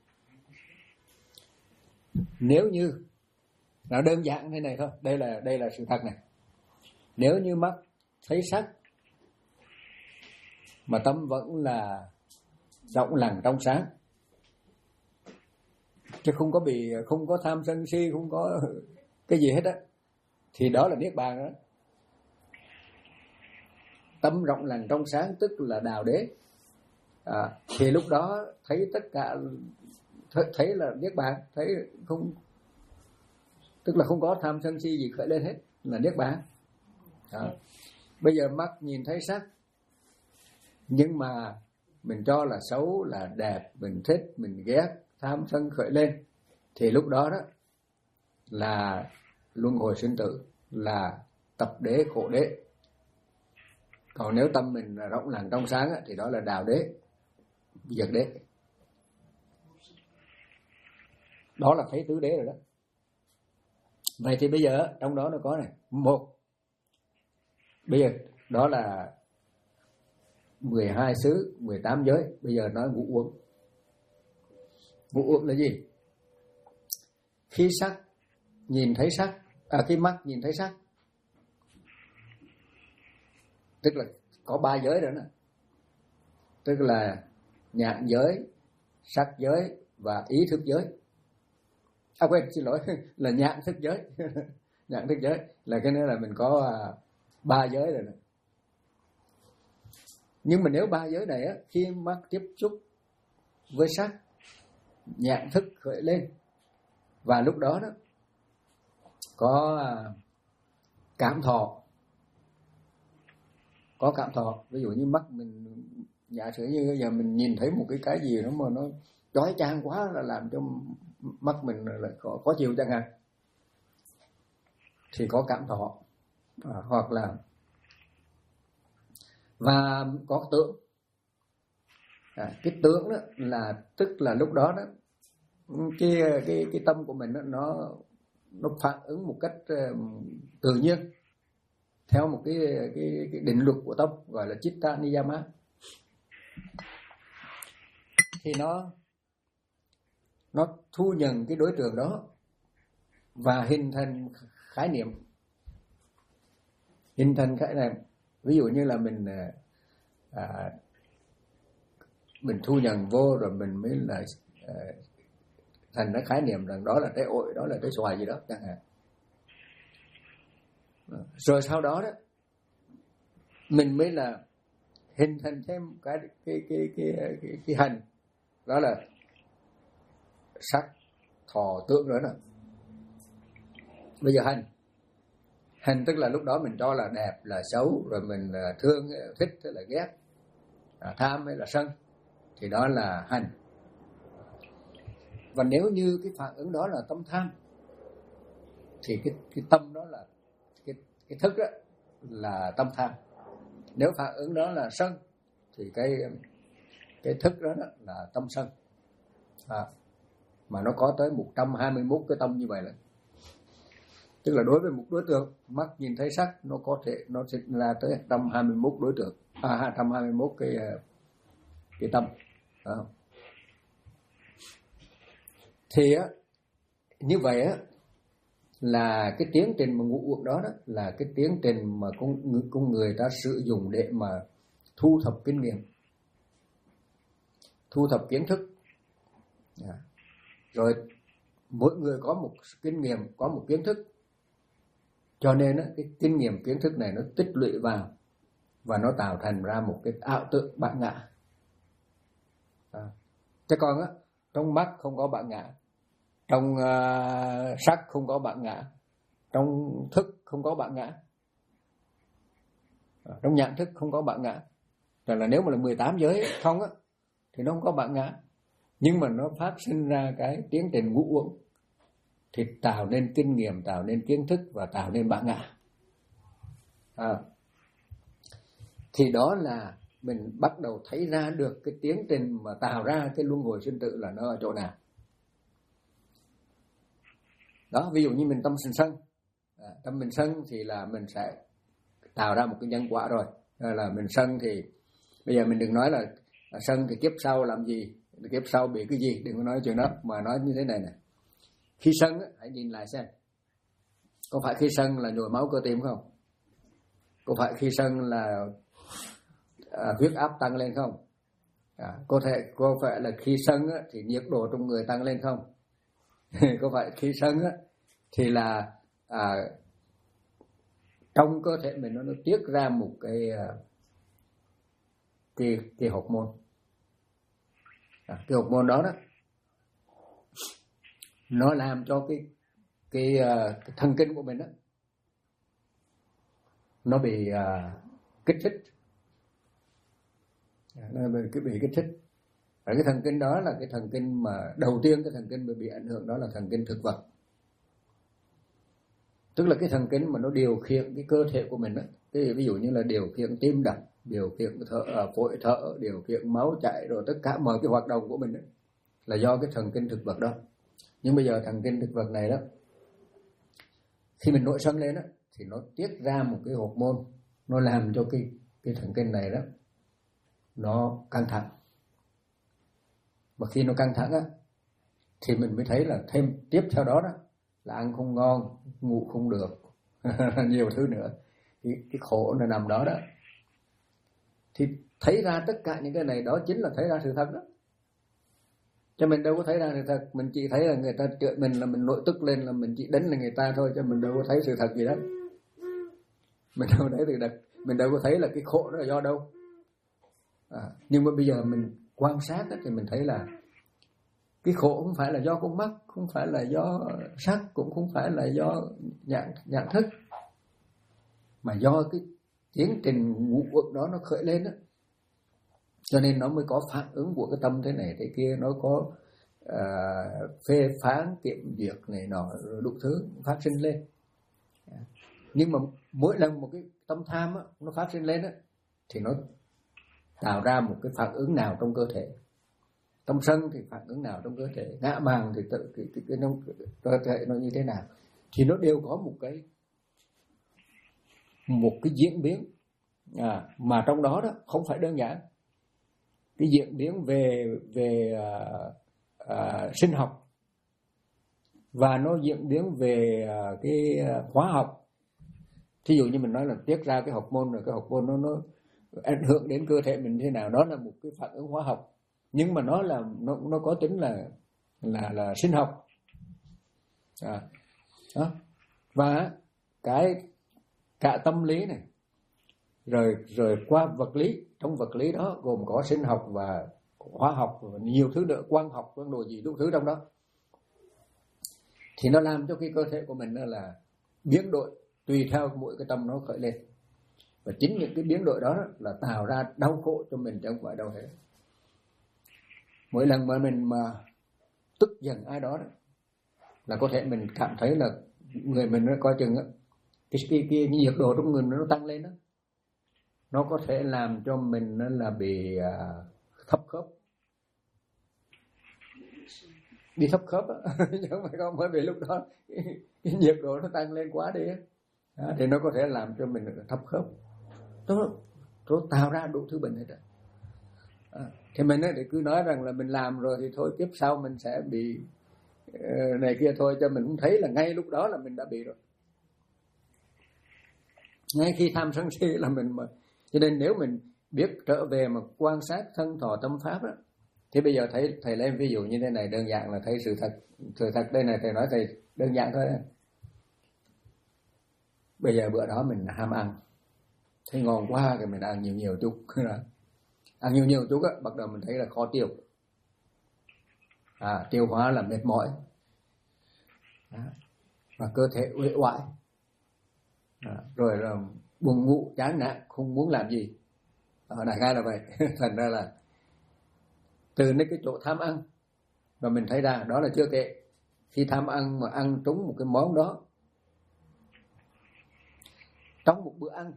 nếu như nó đơn giản thế này thôi, đây là đây là sự thật này. Nếu như mắt thấy sắc mà tâm vẫn là rộng lặng trong sáng, chứ không có bị không có tham sân si, không có cái gì hết á, thì đó là niết bàn đó. Tâm rộng lặng trong sáng tức là đào đế, à, thì lúc đó thấy tất cả, thấy là niết bàn, thấy không, tức là không có tham sân si gì khởi lên hết, là niết bàn. À, bây giờ mắt nhìn thấy sắc nhưng mà mình cho là xấu, là đẹp, mình thích, mình ghét, tham sân khởi lên, thì lúc đó đó là luân hồi sinh tử, là tập đế khổ đế. Còn nếu tâm mình là rộng lặng trong sáng thì đó là đào đế, diệt đế. Đó là thấy tứ đế rồi đó. Vậy thì bây giờ trong đó nó có này, một, bây giờ đó là mười hai xứ, mười tám giới. Bây giờ nói ngũ uẩn. Ngũ uẩn là gì? Khi sắc nhìn thấy sắc, à, khi mắt nhìn thấy sắc, tức là có ba giới rồi đó, tức là nhãn giới, sắc giới và ý thức giới. À quên, xin lỗi, là nhãn thức giới. Nhãn thức giới là cái nữa là mình có ba giới rồi này. Nhưng mà nếu ba giới này á, khi mắt tiếp xúc với sắc, nhãn thức khởi lên, và lúc đó đó có cảm thọ, có cảm thọ. Ví dụ như mắt mình, giả sử như bây giờ mình nhìn thấy một cái cái gì đó mà nó chói chang quá, là làm cho mắt mình là có, có chịu chẳng hạn, thì có cảm thọ. À, hoặc là và có tưởng. À, cái tưởng đó là tức là lúc đó đó cái cái cái tâm của mình đó, nó nó phản ứng một cách uh, tự nhiên theo một cái cái cái định luật của tâm, gọi là chitta niyama. Thì nó nó thu nhận cái đối tượng đó và hình thành khái niệm, hình thành khái niệm. Ví dụ như là mình à, mình thu nhận vô rồi mình mới là à, thành cái khái niệm rằng đó là trái ổi, đó là trái xoài gì đó chẳng hạn. Rồi sau đó đó mình mới là hình thành thêm cái cái cái cái cái, cái hành, đó là sắc thọ tưởng nữa nè. Bây giờ hành hành tức là lúc đó mình cho là đẹp, là xấu, rồi mình là thương, thích hay là ghét, à, tham hay là sân, thì đó là hành. Và nếu như cái phản ứng đó là tâm tham thì cái cái tâm đó là cái cái thức đó là tâm tham. Nếu phản ứng đó là sân thì cái cái thức đó, đó là tâm sân. À, mà nó có tới một trăm hai mươi mốt cái tâm như vậy là, tức là đối với một đối tượng mắt nhìn thấy sắc, nó có thể nó sẽ ra tới một trăm hai mươi mốt đối tượng, à hai trăm hai mươi mốt cái cái tâm. À. Thì á, như vậy á, là cái tiến trình mà ngũ uẩn đó, đó là cái tiến trình mà con, con người ta sử dụng để mà thu thập kinh nghiệm, thu thập kiến thức. À. Rồi mỗi người có một kinh nghiệm, có một kiến thức, cho nên á, cái kinh nghiệm kiến thức này nó tích lũy vào và nó tạo thành ra một cái ảo tượng bản ngã. À. Chứ còn á, trong mắt không có bản ngã, trong uh, sắc không có bản ngã, trong thức không có bản ngã, trong nhận thức không có bản ngã. Rồi là nếu mà là mười tám giới không á thì nó không có bản ngã, nhưng mà nó phát sinh ra cái tiến trình ngũ uẩn thì tạo nên kinh nghiệm, tạo nên kiến thức và tạo nên bản ngã. À, thì đó là mình bắt đầu thấy ra được cái tiến trình mà tạo ra cái luân hồi sinh tử là nó ở chỗ nào. Đó, ví dụ như mình tâm sinh sân, à, tâm mình sân thì là mình sẽ tạo ra một cái nhân quả rồi. Rồi là mình sân thì bây giờ mình đừng nói là, là sân thì kiếp sau làm gì, kiếp sau bị cái gì, đừng có nói chuyện đó, mà nói như thế này này. Khi sân á, hãy nhìn lại xem, có phải khi sân là nhồi máu cơ tim không? Có phải khi sân là à, huyết áp tăng lên không? À, có thể có phải là khi sân á, thì nhiệt độ trong người tăng lên không? Có phải khi sân á, thì là à, trong cơ thể mình nó, nó tiết ra một cái cái cái hormone, à, cái hormone đó đó nó làm cho cái cái, uh, cái thần kinh của mình đó nó bị uh, kích thích, nó bị, cái bị kích thích. Và cái thần kinh đó là cái thần kinh mà đầu tiên, cái thần kinh bị, bị ảnh hưởng đó là thần kinh thực vật, tức là cái thần kinh mà nó điều khiển cái cơ thể của mình đó. Cái ví dụ như là điều khiển tim đập, điều khiển thở, phổi thở, điều khiển máu chảy, rồi tất cả mọi cái hoạt động của mình đó, là do cái thần kinh thực vật đó. Nhưng bây giờ thần kinh thực vật này đó, khi mình nổi sân lên đó, thì nó tiết ra một cái hormone, nó làm cho cái cái thần kinh này đó nó căng thẳng. Và khi nó căng thẳng á, thì mình mới thấy là thêm tiếp theo đó đó là ăn không ngon, ngủ không được, nhiều thứ nữa. Cái, cái khổ là nằm đó đó. Thì thấy ra tất cả những cái này đó chính là thấy ra sự thật đó. Cho mình đâu có thấy ra sự thật, mình chỉ thấy là người ta trượt mình, là mình nội tức lên là mình chỉ đánh là người ta thôi, chứ mình đâu có thấy sự thật gì đó. Mình đâu thấy sự thật, mình đâu có thấy là cái khổ đó là do đâu. À, nhưng mà bây giờ mình quan sát thì mình thấy là cái khổ không phải là do con mắt, không phải là do sắc, cũng không phải là do nhận, nhận thức, mà do cái tiến trình ngũ uẩn đó nó khởi lên đó. Cho nên nó mới có phản ứng của cái tâm thế này thế kia, nó có uh, phê phán, kiểm duyệt này nọ, đủ thứ phát sinh lên. Nhưng mà mỗi lần một cái tâm tham á, nó phát sinh lên á, thì nó tạo ra một cái phản ứng nào trong cơ thể. Tâm sân thì phản ứng nào trong cơ thể, ngã màng thì tự cái, cái, cái, cái, cái cơ thể nó như thế nào, thì nó đều có một cái một cái diễn biến, à, mà trong đó đó không phải đơn giản. Cái diễn biến về về uh, uh, sinh học, và nó diễn biến về uh, cái uh, hóa học. Thí dụ như mình nói là tiết ra cái hormone, rồi cái hormone nó nó ảnh hưởng đến cơ thể mình thế nào, đó là một cái phản ứng hóa học. Nhưng mà nó là nó nó có tính là là là sinh học. À, đó. Và cái cả tâm lý này, rồi rồi qua vật lý, trong vật lý đó gồm có sinh học và hóa học và nhiều thứ nữa, quang học, quang đồ gì đủ thứ trong đó, thì nó làm cho cái cơ thể của mình là biến đổi tùy theo mỗi cái tâm nó khởi lên. Và chính những cái biến đổi đó là tạo ra đau khổ cho mình, chứ không phải đâu hết. Mỗi lần mà mình mà tức giận ai đó, đó là có thể mình cảm thấy là người mình nó coi chừng á, cái, cái, cái nhiệt độ trong người nó tăng lên đó, nó có thể làm cho mình là bị uh, thấp khớp, bị thấp khớp á. Nhưng mà không, bởi vì lúc đó cái, cái nhiệt độ nó tăng lên quá đi á, thì nó có thể làm cho mình thấp khớp, nó, nó tạo ra đủ thứ bệnh hết rồi. À, thì mình ấy, thì cứ nói rằng là mình làm rồi thì thôi, kiếp sau mình sẽ bị uh, này kia thôi, cho mình cũng thấy là ngay lúc đó là mình đã bị rồi, ngay khi tham sân si là mình mà. Cho nên nếu mình biết trở về mà quan sát thân thọ tâm pháp đó, thì bây giờ thầy thầy lấy ví dụ như thế này, đơn giản là thấy sự thật. Sự thật đây này, thầy nói thầy đơn giản thôi. Bây giờ bữa đó mình ham ăn, thấy ngon quá thì mình ăn nhiều nhiều chút. Ăn nhiều nhiều chút á, bắt đầu mình thấy là khó tiêu, à, tiêu hóa là mệt mỏi. Đó. Và cơ thể uể oải, đó. Rồi là buồn ngủ, chán nản, không muốn làm gì. Đó, đại khái là vậy. Thành ra là từ đến cái chỗ tham ăn, và mình thấy ra đó là chưa kể, khi tham ăn mà ăn trúng một cái món đó trong một bữa ăn,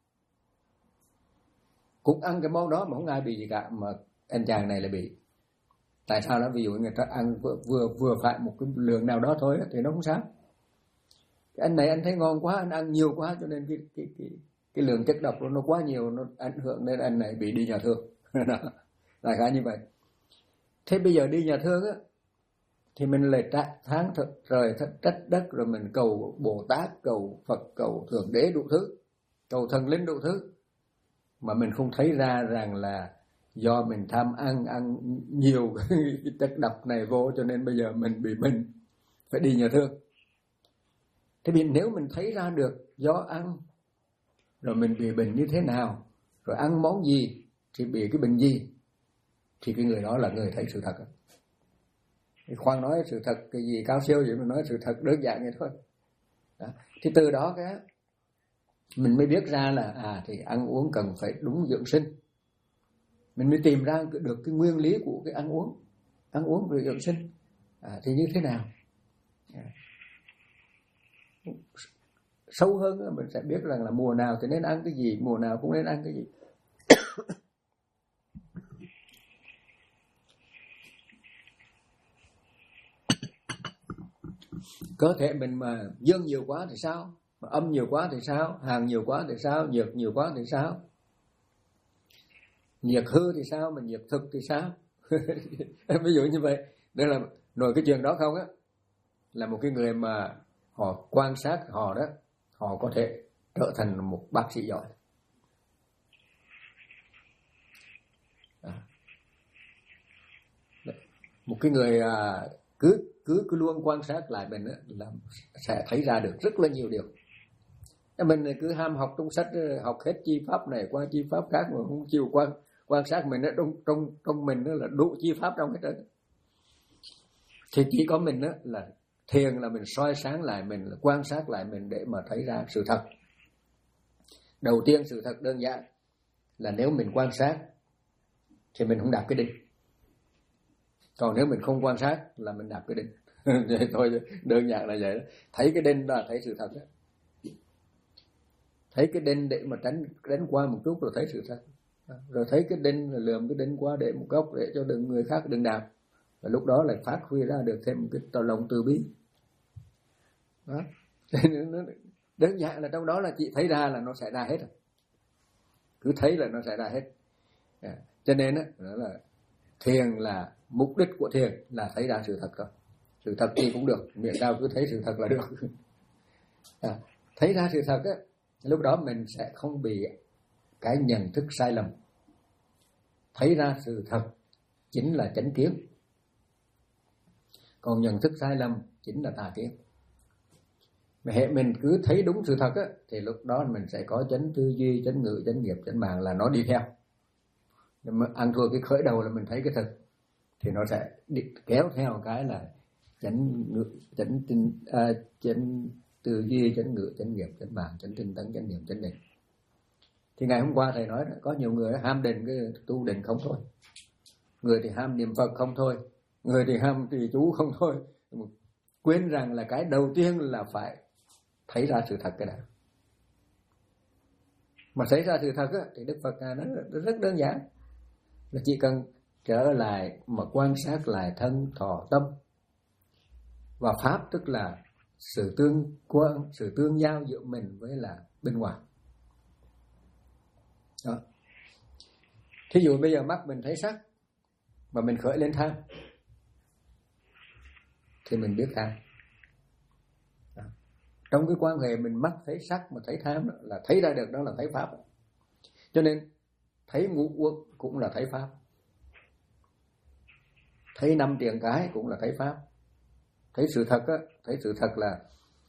cũng ăn cái món đó mà không ai bị gì cả, mà anh chàng này lại bị. Tại sao đó? Ví dụ người ta ăn vừa vừa, vừa phải một cái lượng nào đó thôi thì nó không sao. Cái anh này anh thấy ngon quá, anh ăn nhiều quá, cho nên cái cái cái, cái lượng chất độc nó quá nhiều, nó ảnh hưởng đến anh này bị đi nhà thương. Đại khái như vậy. Thế bây giờ đi nhà thương á, thì mình lại tháng trời trách đất, rồi mình cầu Bồ Tát, cầu Phật, cầu Thượng Đế đủ thứ, cầu thần linh đủ thứ, mà mình không thấy ra rằng là do mình tham ăn, ăn nhiều cái chất độc này vô, cho nên bây giờ mình bị bệnh, phải đi nhà thương. Thế thì nếu mình thấy ra được do ăn, rồi mình bị bệnh như thế nào, rồi ăn món gì thì bị cái bệnh gì, thì cái người đó là người thấy sự thật. Khoan nói sự thật cái gì cao siêu vậy, mình nói sự thật đơn giản vậy thôi. Đó. Thì từ đó cái mình mới biết ra là à thì ăn uống cần phải đúng dưỡng sinh. Mình mới tìm ra được cái nguyên lý của cái ăn uống, ăn uống rồi dưỡng sinh à, thì như thế nào. À. Sâu hơn mình sẽ biết rằng là mùa nào thì nên ăn cái gì, mùa nào cũng nên ăn cái gì. Cơ thể mình mà dương nhiều quá thì sao, mà âm nhiều quá thì sao, hàng nhiều quá thì sao, nhược nhiều quá thì sao, nhiệt hư thì sao, mà nhiệt thực thì sao. Ví dụ như vậy. Đây là nổi cái chuyện đó không á, là một cái người mà họ quan sát họ đó, họ có thể trở thành một bác sĩ giỏi. À. Một cái người à, cứ cứ cứ luôn quan sát lại mình đó, là sẽ thấy ra được rất là nhiều điều. Mình cứ ham học trong sách, học hết chi pháp này qua chi pháp khác mà không chịu quan quan sát mình đó, trong trong trong mình đó là đủ chi pháp trong hết trơn. Thì chỉ có mình đó là thiền, là mình soi sáng lại mình, là quan sát lại mình để mà thấy ra sự thật. Đầu tiên sự thật đơn giản là nếu mình quan sát thì mình không đạp cái đinh. Còn nếu mình không quan sát là mình đạp cái đinh. Vậy thôi, đơn giản là vậy đó. Thấy cái đinh là thấy sự thật đó. Thấy cái đinh để mà tránh đánh qua một chút rồi thấy sự thật. Rồi thấy cái đinh là lượm cái đinh qua để một góc để cho đừng người khác đừng đạp. Và lúc đó lại phát huy ra được thêm một cái tò lòng từ bi. Đó. Đơn giản là trong đó là chị thấy ra là nó xảy ra hết rồi. Cứ thấy là nó xảy ra hết. À, cho nên đó, đó là thiền là mục đích của thiền là thấy ra sự thật thôi. Sự thật gì cũng được, miễn sao cứ thấy sự thật là được. À, thấy ra sự thật á, lúc đó mình sẽ không bị cái nhận thức sai lầm. Thấy ra sự thật chính là chánh kiến, còn nhận thức sai lầm chính là tà kiến. Mà hệ mình cứ thấy đúng sự thật á, thì lúc đó mình sẽ có chánh tư duy, chánh ngữ, chánh nghiệp, chánh mạng là nó đi theo. Nhưng mà ăn thua cái khởi đầu là mình thấy cái thực, thì nó sẽ đi, kéo theo cái là chánh ngữ, chánh tinh, à, chánh tư duy, chánh ngữ, chánh nghiệp, chánh mạng, chánh tinh tấn, chánh niệm, chánh định. Thì ngày hôm qua thầy nói có nhiều người ham định cái tu định không thôi, người thì ham niệm Phật không thôi, người thì ham trì chú không thôi, quên rằng là cái đầu tiên là phải thấy ra sự thật cái đã. Mà thấy ra sự thật á, thì Đức Phật nó rất đơn giản, là chỉ cần trở lại mà quan sát lại thân thọ tâm và pháp, tức là sự tương quan, sự tương giao giữa mình với là bên ngoài. Đó. Thí dụ bây giờ mắt mình thấy sắc mà mình khởi lên tham thì mình biết tham. Đó. Trong cái quan hệ mình mắt thấy sắc mà thấy tham đó, là thấy ra được đó là thấy pháp. Cho nên thấy ngũ uất cũng là thấy pháp, thấy năm triền cái cũng là thấy pháp. Thấy sự thật á, thấy sự thật là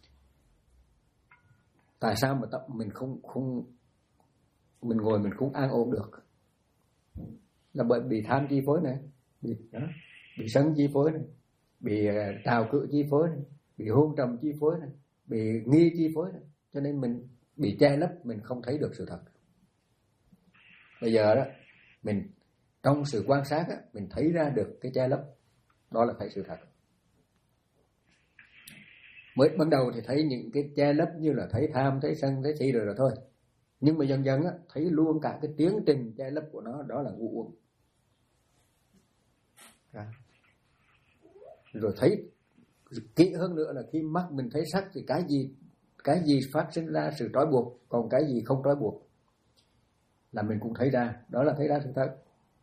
tại sao mà tập mình không không mình ngồi mình không an ổn được, là bởi bị tham chi phối này, bị đó, bị sân chi phối này, bị trào cự chi phối này, bị hôn trầm chi phối này, bị nghi chi phối này, cho nên mình bị che lấp, mình không thấy được sự thật. Bây giờ đó mình trong sự quan sát á, mình thấy ra được cái che lấp, đó là thấy sự thật. Mới ban đầu thì thấy những cái che lấp như là thấy tham, thấy sân, thấy si rồi rồi thôi, nhưng mà dần dần á, thấy luôn cả cái tiến trình che lấp của nó, đó là ngũ uẩn. Rồi thấy kỹ hơn nữa là khi mắt mình thấy sắc thì cái gì cái gì phát sinh ra sự trói buộc, còn cái gì không trói buộc là mình cũng thấy ra, đó là thấy ra sự thật.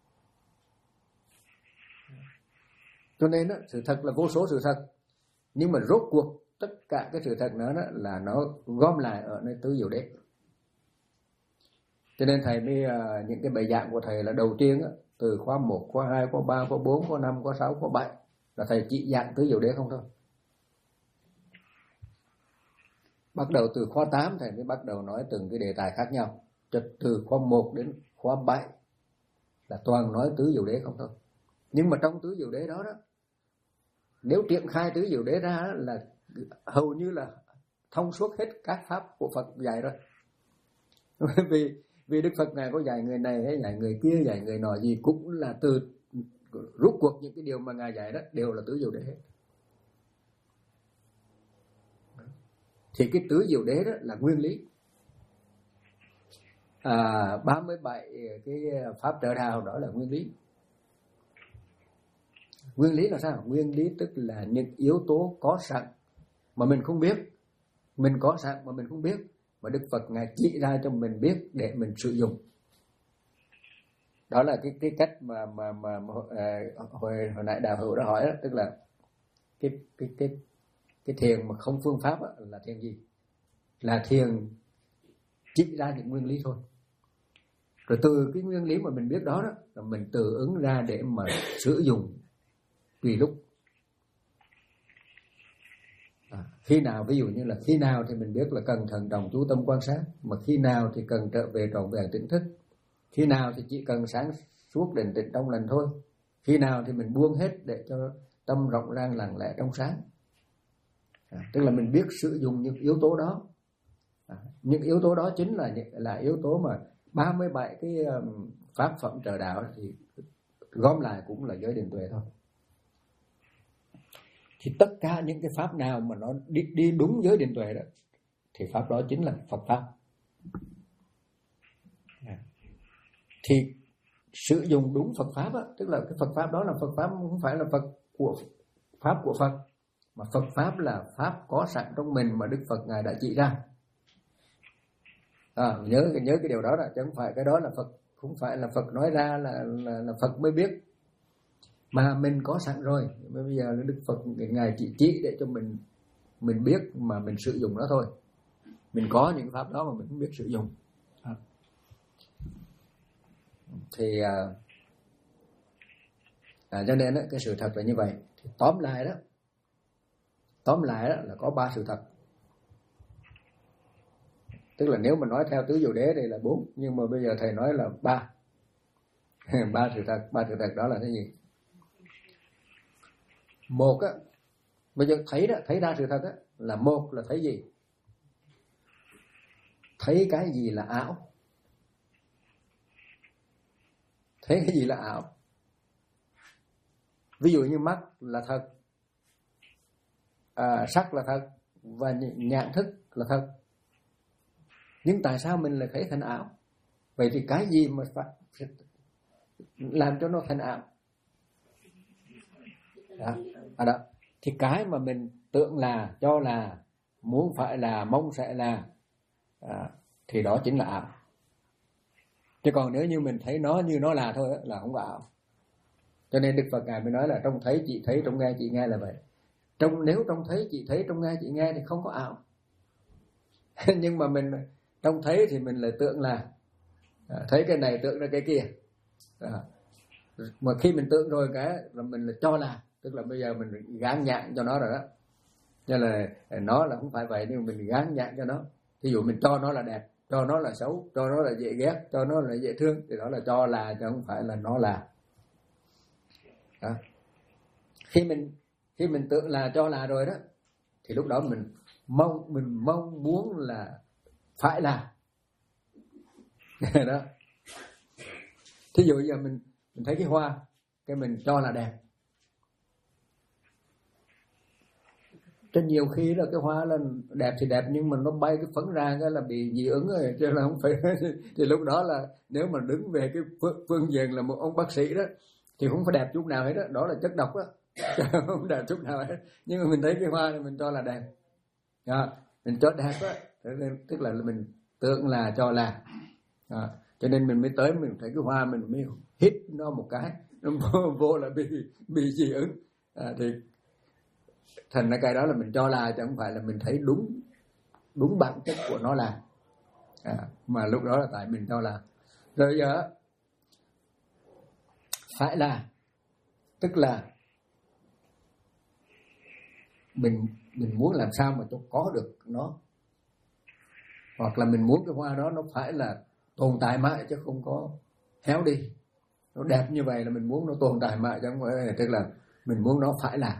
Cho nên đó, sự thật là vô số sự thật, nhưng mà rốt cuộc tất cả cái sự thật đó, đó là nó gom lại ở nơi tứ diệu đế. Cho nên thầy mới uh, những cái bài giảng của thầy là đầu tiên đó, từ khóa một, khóa hai, khóa ba, khóa bốn, khóa năm, khóa sáu, khóa bảy là thầy chỉ giảng tứ diệu đế không thôi. Bắt đầu từ khóa tám thầy mới bắt đầu nói từng cái đề tài khác nhau. Cho từ khóa một đến khóa bảy là toàn nói tứ diệu đế không thôi. Nhưng mà trong tứ diệu đế đó đó, nếu triển khai tứ diệu đế ra là hầu như là thông suốt hết các pháp của Phật dạy rồi. vì vì Đức Phật ngài có dạy người này hay dạy người kia, dạy người nọ gì cũng là từ rút cuộc những cái điều mà ngài dạy đó đều là tứ diệu đế hết. Thì cái tứ diệu đế đó là nguyên lý. À, ba mươi bảy cái pháp trợ đạo đó là nguyên lý. Nguyên lý là sao? Nguyên lý tức là những yếu tố có sẵn mà mình không biết, mình có sẵn mà mình không biết, mà Đức Phật ngài chỉ ra cho mình biết để mình sử dụng. Đó là cái cái cách mà mà mà, mà à, hồi hồi nãy đạo hữu đã hỏi đó, tức là cái cái cái cái thiền mà không phương pháp đó, là thiền gì? Là thiền chỉ ra những nguyên lý thôi. Rồi từ cái nguyên lý mà mình biết đó đó, là mình tự ứng ra để mà sử dụng tùy lúc. À, khi nào ví dụ như là khi nào thì mình biết là cần thận trọng chú tâm quan sát, mà khi nào thì cần trở về trọn vẹn tỉnh thức, khi nào thì chỉ cần sáng suốt định tĩnh trong lành thôi, khi nào thì mình buông hết để cho tâm rộng rang lặng lẽ trong sáng. À, tức là mình biết sử dụng những yếu tố đó. À, những yếu tố đó chính là là yếu tố mà ba mươi bảy cái um, pháp phẩm trợ đạo thì gom lại cũng là giới định tuệ thôi. Thì tất cả những cái pháp nào mà nó đi, đi đúng giới định tuệ đó thì pháp đó chính là Phật pháp. À, thì sử dụng đúng Phật pháp á, tức là cái Phật pháp đó là Phật pháp, không phải là Phật của pháp của Phật, mà Phật pháp là pháp có sẵn trong mình mà Đức Phật ngài đã chỉ ra. À, nhớ nhớ cái điều đó là chứ không phải cái đó là Phật, không phải là Phật nói ra là là, là Phật mới biết, mà mình có sẵn rồi. Bây giờ là Đức Phật ngài chỉ chỉ để cho mình mình biết mà mình sử dụng nó thôi. Mình có những pháp đó mà mình không biết sử dụng. À. Thì à, à, cho nên đó, cái sự thật là như vậy. Thì tóm lại đó, tóm lại đó là có ba sự thật. Tức là nếu mà nói theo tứ diệu đế thì là bốn, nhưng mà bây giờ thầy nói là ba. ba sự thật, ba sự thật đó là cái gì? Một á, bây giờ thấy đó, thấy ra sự thật á, là một là thấy gì? Thấy cái gì là ảo. Thấy cái gì là ảo. Ví dụ như mắt là thật, à, sắc là thật, và nhãn thức là thật. Nhưng tại sao mình lại thấy thành ảo? Vậy thì cái gì mà phải làm cho nó thành ảo? Đó. À đó. Thì cái mà mình tưởng là, cho là, muốn phải là, mong sẽ là, à, thì đó chính là ảo. Chứ còn nếu như mình thấy nó như nó là thôi đó, là không có ảo. Cho nên Đức Phật ngài mới nói là trong thấy chị thấy, trong nghe chị nghe là vậy. Trong nếu trong thấy chị thấy, trong nghe chị nghe thì không có ảo. Nhưng mà mình trong thấy thì mình lại tưởng là, à, thấy cái này tưởng ra cái kia. À, mà khi mình tưởng rồi cái là mình là cho là, tức là bây giờ mình gán nhãn cho nó rồi đó. Cho là nó là không phải vậy, nhưng mình gán nhãn cho nó. Ví dụ mình cho nó là đẹp, cho nó là xấu, cho nó là dễ ghét, cho nó là dễ thương, thì đó là cho là, chứ không phải là nó là. Đó. Khi mình khi mình tưởng là cho là rồi đó, thì lúc đó mình mong mình mong muốn là phải là đó. Thí dụ giờ mình mình thấy cái hoa, cái mình cho là đẹp. Cho nhiều khi là cái hoa là đẹp thì đẹp, nhưng mà nó bay cái phấn ra cái là bị dị ứng rồi, cho nên không phải. Thì lúc đó là nếu mà đứng về cái phương diện là một ông bác sĩ đó thì không phải đẹp chút nào hết đó, đó là chất độc đó, không đẹp chút nào hết. Nhưng mà mình thấy cái hoa thì mình cho là đẹp, à, mình cho đẹp á, tức là mình tưởng là cho là, à, cho nên mình mới tới mình thấy cái hoa mình mới hít nó một cái, nó vô, vô là bị bị dị ứng, à, thì thành ra cái đó là mình cho là, chứ không phải là mình thấy đúng đúng bản chất của nó là, à, mà lúc đó là tại mình cho là. Rồi giờ phải là tức là mình mình muốn làm sao mà cho có được nó, hoặc là mình muốn cái hoa đó nó phải là tồn tại mãi chứ không có héo đi. Nó đẹp như vậy là mình muốn nó tồn tại mãi chứ không phải, tức là mình muốn nó phải là.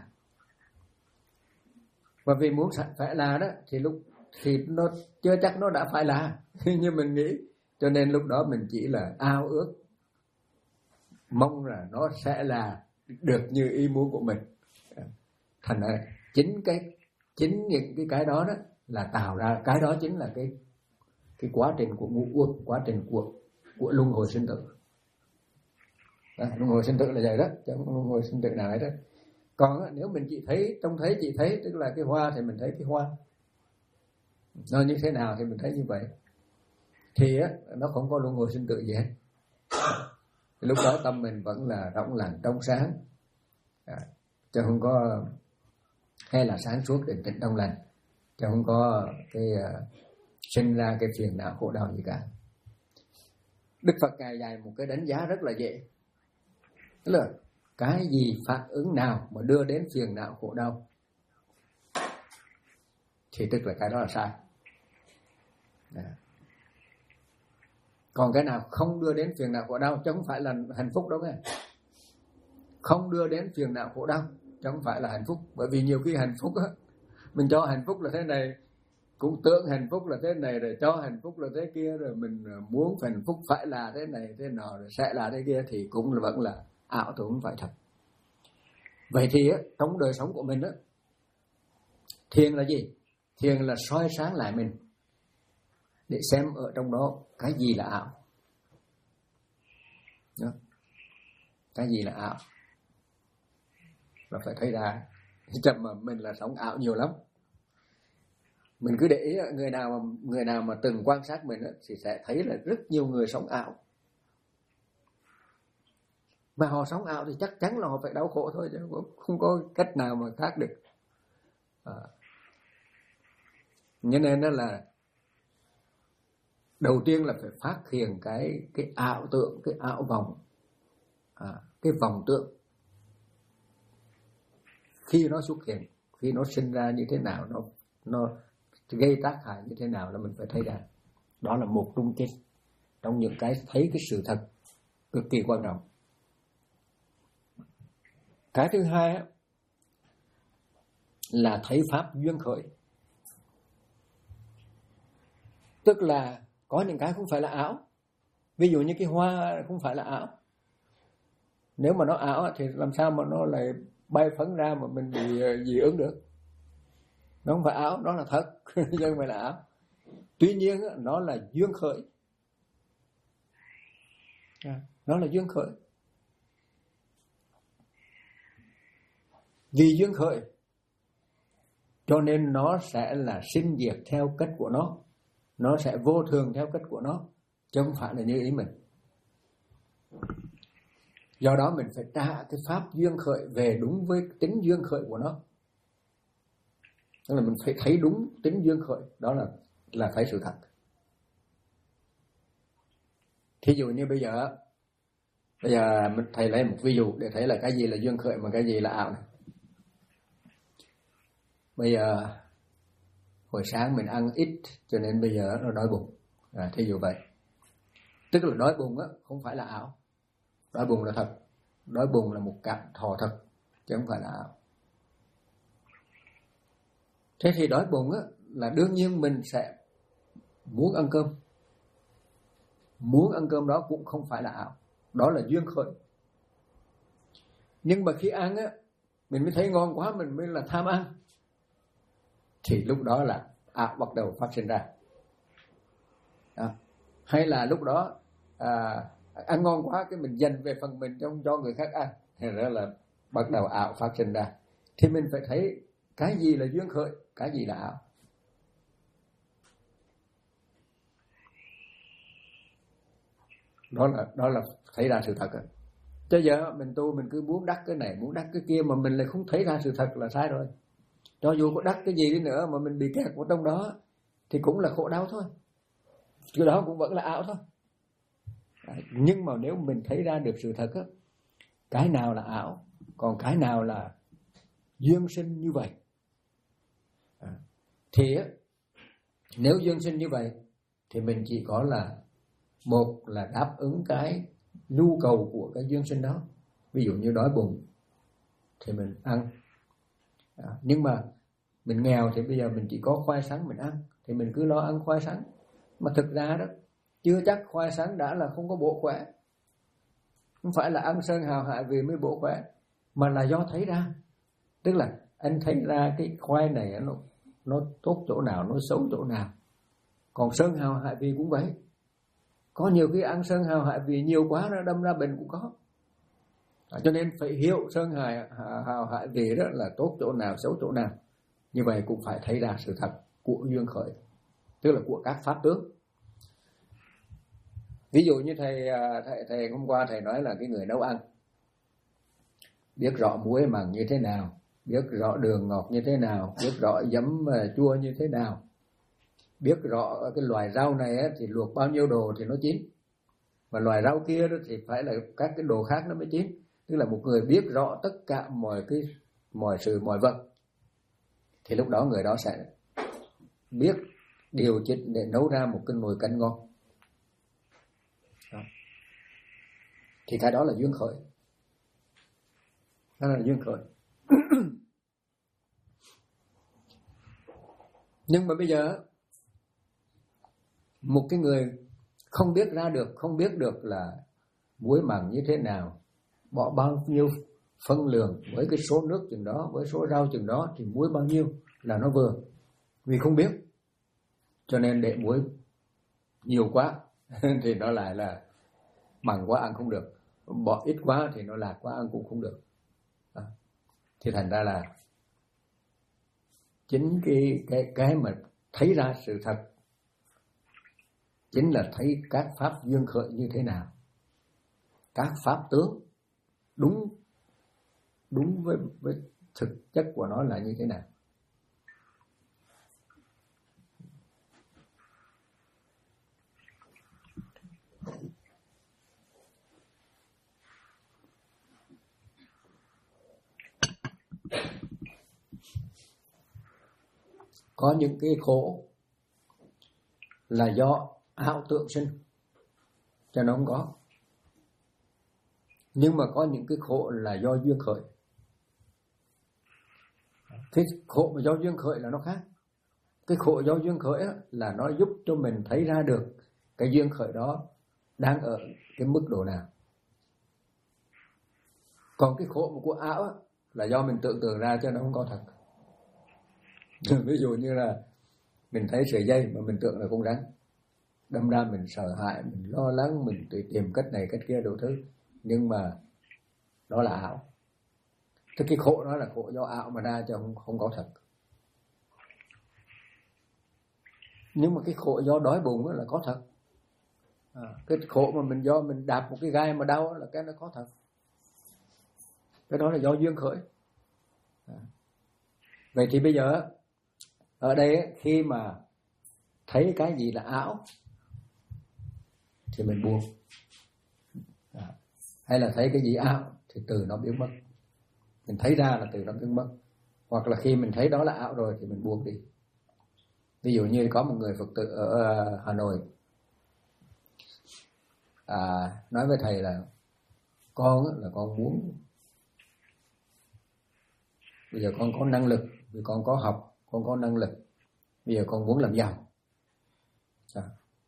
Và vì muốn phải là đó thì lúc thì nó chưa chắc nó đã phải là như mình nghĩ, cho nên lúc đó mình chỉ là ao ước mong là nó sẽ là được như ý muốn của mình. Thành ra chính cái chính những cái cái đó đó là tạo ra, cái đó chính là cái cái quá trình của ngũ uẩn, quá trình của của luân hồi sinh tử. Đó, luân hồi sinh tử là vậy đó, chứ không luân hồi sinh tử nào hết đó. Còn nếu mình chỉ thấy, trông thấy chỉ thấy, tức là cái hoa thì mình thấy cái hoa nó như thế nào thì mình thấy như vậy, thì á, nó không có luân hồi sinh tử gì hết. Lúc đó tâm mình vẫn là rộng lặng trong sáng, à, chứ không có, hay là sáng suốt định tĩnh trong lành, chứ không có cái uh, sinh ra cái phiền não khổ đau gì cả. Đức Phật Ngài dạy một cái đánh giá rất là dễ, tức là cái gì phản ứng nào mà đưa đến phiền não khổ đau thì tức là cái đó là sai. Đó. Còn cái nào không đưa đến phiền não khổ đau chứ không phải là hạnh phúc đâu nghe. Không đưa đến phiền não khổ đau chứ không phải là hạnh phúc. Bởi vì nhiều khi hạnh phúc á, mình cho hạnh phúc là thế này, cũng tưởng hạnh phúc là thế này, rồi cho hạnh phúc là thế kia, rồi mình muốn hạnh phúc phải là thế này thế nọ, rồi sẽ là thế kia, thì cũng là vẫn là ảo, thôi không phải thật. Vậy thì á, trong đời sống của mình á, thiền là gì? Thiền là soi sáng lại mình để xem ở trong đó cái gì là ảo. Đó. Cái gì là ảo là phải thấy ra. Chậm mà mình là sống ảo nhiều lắm. Mình cứ để ý người nào mà người nào mà từng quan sát mình á, thì sẽ thấy là rất nhiều người sống ảo. Mà họ sống ảo thì chắc chắn là họ phải đau khổ thôi, chứ không có cách nào mà khác được. À. Cho nên đó là đầu tiên là phải phát hiện cái cái ảo tượng, cái ảo vọng, à, cái vọng tượng. Khi nó xuất hiện, khi nó sinh ra như thế nào, nó nó gây tác hại như thế nào là mình phải thấy ra. Đó là một trong cái trong những cái thấy cái sự thật cực kỳ quan trọng. Cái thứ hai á, là thấy pháp duyên khởi. Tức là có những cái không phải là ảo. Ví dụ như cái hoa không phải là ảo. Nếu mà nó ảo thì làm sao mà nó lại bay phấn ra mà mình bị dị ứng được. Nó không phải ảo, nó là thật, chứ không phải là ảo. Tuy nhiên nó là duyên khởi. Nó là duyên khởi. Vì duyên khởi cho nên nó sẽ là sinh diệt theo cách của nó. Nó sẽ vô thường theo cách của nó, chứ không phải là như ý mình. Do đó mình phải trả cái pháp duyên khởi về đúng với tính duyên khởi của nó. Tức là mình phải thấy đúng tính duyên khởi. Đó là, là thấy sự thật. Thí dụ như bây giờ Bây giờ thầy lấy một ví dụ để thấy là cái gì là duyên khởi mà cái gì là ảo này. Bây giờ hồi sáng mình ăn ít cho nên bây giờ nó đói bụng, à, thí dụ vậy. Tức là đói bụng á, không phải là ảo. Đói bụng là thật. Đói bụng là một cảm thọ thật, chứ không phải là ảo. Thế thì đói bụng á, là đương nhiên mình sẽ muốn ăn cơm. Muốn ăn cơm đó cũng không phải là ảo, đó là duyên khởi. Nhưng mà khi ăn á, mình mới thấy ngon quá, mình mới là tham ăn, thì lúc đó là ảo bắt đầu phát sinh ra. À, hay là lúc đó à, ăn ngon quá cái mình dành về phần mình trong cho người khác ăn, thì đó là bắt đầu ảo phát sinh ra. Thì mình phải thấy cái gì là duyên khởi, cái gì là ảo. Đó là đó là thấy ra sự thật rồi. Cho giờ mình tu mình cứ muốn đắc cái này, muốn đắc cái kia mà mình lại không thấy ra sự thật là sai rồi. Cho dù có đắc cái gì đi nữa mà mình bị kẹt vào trong đó thì cũng là khổ đau thôi. Cái đó cũng vẫn là ảo thôi. Nhưng mà nếu mình thấy ra được sự thật á, cái nào là ảo, còn cái nào là duyên sinh như vậy, à, thì á, nếu duyên sinh như vậy thì mình chỉ có là một là đáp ứng cái nhu cầu của cái duyên sinh đó. Ví dụ như đói bụng thì mình ăn, à, nhưng mà mình nghèo thì bây giờ mình chỉ có khoai sắn mình ăn, thì mình cứ lo ăn khoai sắn. Mà thực ra đó chưa chắc khoai sắn đã là không có bổ khỏe. Không phải là ăn sơn hào hại vì mới bổ khỏe, mà là do thấy ra. Tức là anh thấy ra cái khoai này nó, nó tốt chỗ nào, nó xấu chỗ nào. Còn sơn hào hại vì cũng vậy. Có nhiều khi ăn sơn hào hại vì nhiều quá nó đâm ra bệnh cũng có. À, cho nên phải hiểu sơn hào, hào hại vì đó là tốt chỗ nào, xấu chỗ nào. Như vậy cũng phải thấy ra sự thật của duyên khởi, tức là của các pháp tướng. Ví dụ như thầy, thầy, thầy hôm qua thầy nói là cái người nấu ăn biết rõ muối mặn như thế nào, biết rõ đường ngọt như thế nào, biết rõ giấm chua như thế nào, biết rõ cái loài rau này á, thì luộc bao nhiêu đồ thì nó chín, và loài rau kia đó thì phải là các cái đồ khác nó mới chín. Tức là một người biết rõ tất cả mọi cái mọi sự mọi vật, thì lúc đó người đó sẽ biết điều chỉnh để nấu ra một cái nồi canh ngon. Đó. Thì cái đó là duyên khởi. Đó là duyên khởi. Nhưng mà bây giờ một cái người không biết ra được, không biết được là muối mặn như thế nào, bỏ bao nhiêu phân lượng với cái số nước chừng đó, với số rau chừng đó thì muối bao nhiêu là nó vừa. Vì không biết, cho nên để muối nhiều quá thì nó lại là mặn quá ăn không được, bỏ ít quá thì nó lạc quá ăn cũng không được. À, thì thành ra là chính cái cái cái mà thấy ra sự thật chính là thấy các pháp duyên khởi như thế nào, các pháp tướng đúng đúng với với thực chất của nó là như thế nào. Có những cái khổ là do ảo tưởng sinh cho nó không có. Nhưng mà có những cái khổ là do duyên khởi. Cái khổ mà do duyên khởi là nó khác. Cái khổ do duyên khởi là nó giúp cho mình thấy ra được cái duyên khởi đó đang ở cái mức độ nào. Còn cái khổ của ảo là do mình tưởng tượng ra cho nó không có thật. Ví dụ như là mình thấy sợi dây mà mình tưởng là con rắn, đâm ra mình sợ hãi, mình lo lắng, mình tìm cách này cách kia đủ thứ, nhưng mà đó là ảo. Thế cái khổ đó là khổ do ảo mà ra chứ không, không có thật. Nhưng mà cái khổ do đói bụng là có thật. À, cái khổ mà mình do mình đạp một cái gai mà đau là cái nó có thật. Cái đó là do duyên khởi. À. Vậy thì bây giờ ở đây khi mà thấy cái gì là ảo thì mình buông. À. Hay là thấy cái gì ảo thì từ nó biến mất. Mình thấy ra là từ nó biến mất. Hoặc là khi mình thấy đó là ảo rồi thì mình buông đi. Ví dụ như có một người Phật tử ở Hà Nội à, nói với thầy là con là con muốn, bây giờ con có năng lực vì con có học, con có năng lực, bây giờ con muốn làm giàu. À.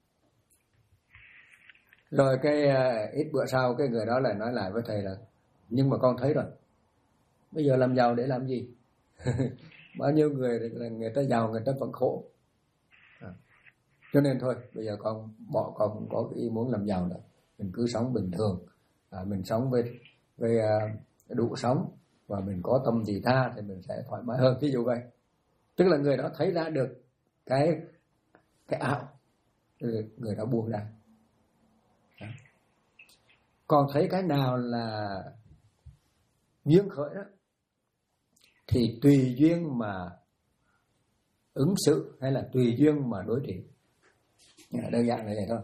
Rồi cái uh, ít bữa sau cái người đó lại nói lại với thầy là nhưng mà con thấy rồi, bây giờ làm giàu để làm gì? Bao nhiêu người là người ta giàu người ta vẫn khổ. À. Cho nên thôi bây giờ con bỏ, con không có ý muốn làm giàu nữa, mình cứ sống bình thường, à, mình sống với với uh, đủ sống và mình có tâm vị tha thì mình sẽ thoải mái hơn, ví dụ vậy. Tức là người đó thấy ra được cái cái ảo, người đó buông ra. Đó. Còn thấy cái nào là duyên khởi đó thì tùy duyên mà ứng xử hay là tùy duyên mà đối trị. Đơn giản là vậy thôi.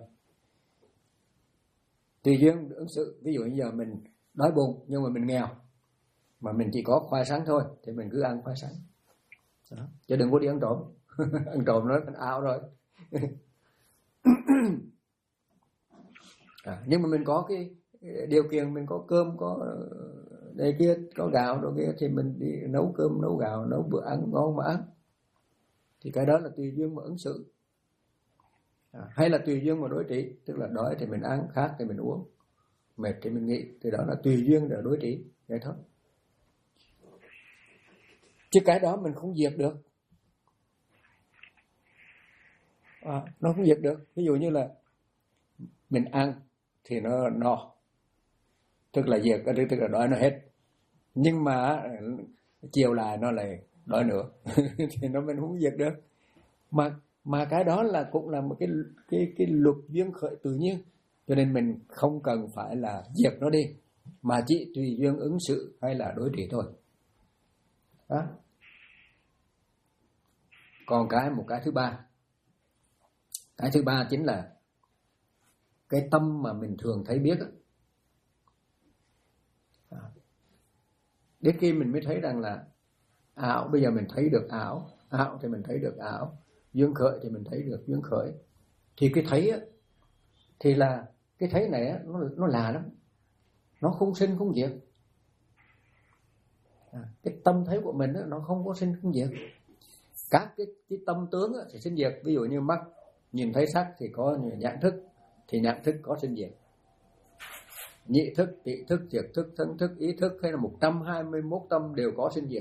Tùy duyên ứng xử. Ví dụ như giờ mình đói bụng nhưng mà mình nghèo, mà mình chỉ có khoai sắn thôi thì mình cứ ăn khoai sắn. Đó. Chứ đừng có đi ăn trộm. Ăn trộm nó ảo rồi. À, nhưng mà mình có cái điều kiện, mình có cơm, có đây kia, có gạo đồ kia thì mình đi nấu cơm, nấu gạo, nấu bữa ăn ngon mà ăn. Thì cái đó là tùy duyên mà ứng xử. À, hay là tùy duyên mà đối trị, tức là đói thì mình ăn, khát thì mình uống, mệt thì mình nghỉ, thì đó là tùy duyên để đối trị, vậy thôi. Chứ cái đó mình không diệt được. À, nó không diệt được. Ví dụ như là mình ăn thì nó no, tức là diệt, tức là đói nó hết. Nhưng mà chiều lại nó lại đói nữa thì nó mình không diệt được. Mà mà cái đó là cũng là một cái cái cái luật duyên khởi tự nhiên, cho nên mình không cần phải là diệt nó đi, mà chỉ tùy duyên ứng xử hay là đối trị thôi. Đó. Còn cái một cái thứ ba, cái thứ ba chính là cái tâm mà mình thường thấy biết. À. Đến khi mình mới thấy rằng là ảo, bây giờ mình thấy được ảo, ảo thì mình thấy được ảo, duyên khởi thì mình thấy được duyên khởi. Thì cái thấy á, thì là cái thấy này á, nó nó lạ lắm, nó không sinh không diệt. À, cái tâm thấy của mình á, nó không có sinh không diệt. Các cái cái tâm tướng á, thì sinh diệt. Ví dụ như mắt nhìn thấy sắc thì có nhãn thức, thì nhãn thức có sinh diệt. Nhị thức, tị thức, triệt thức, thân thức, ý thức hay là một trăm hai mươi mốt tâm đều có sinh diệt.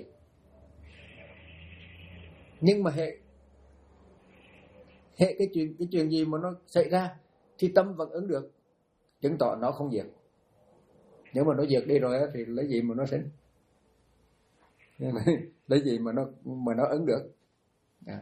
Nhưng mà hệ hệ cái chuyện cái chuyện gì mà nó xảy ra thì tâm vẫn ứng được, chứng tỏ nó không diệt. Nếu mà nó diệt đi rồi thì lấy gì mà nó sinh? Lấy gì mà nó mà nó ứng được? À.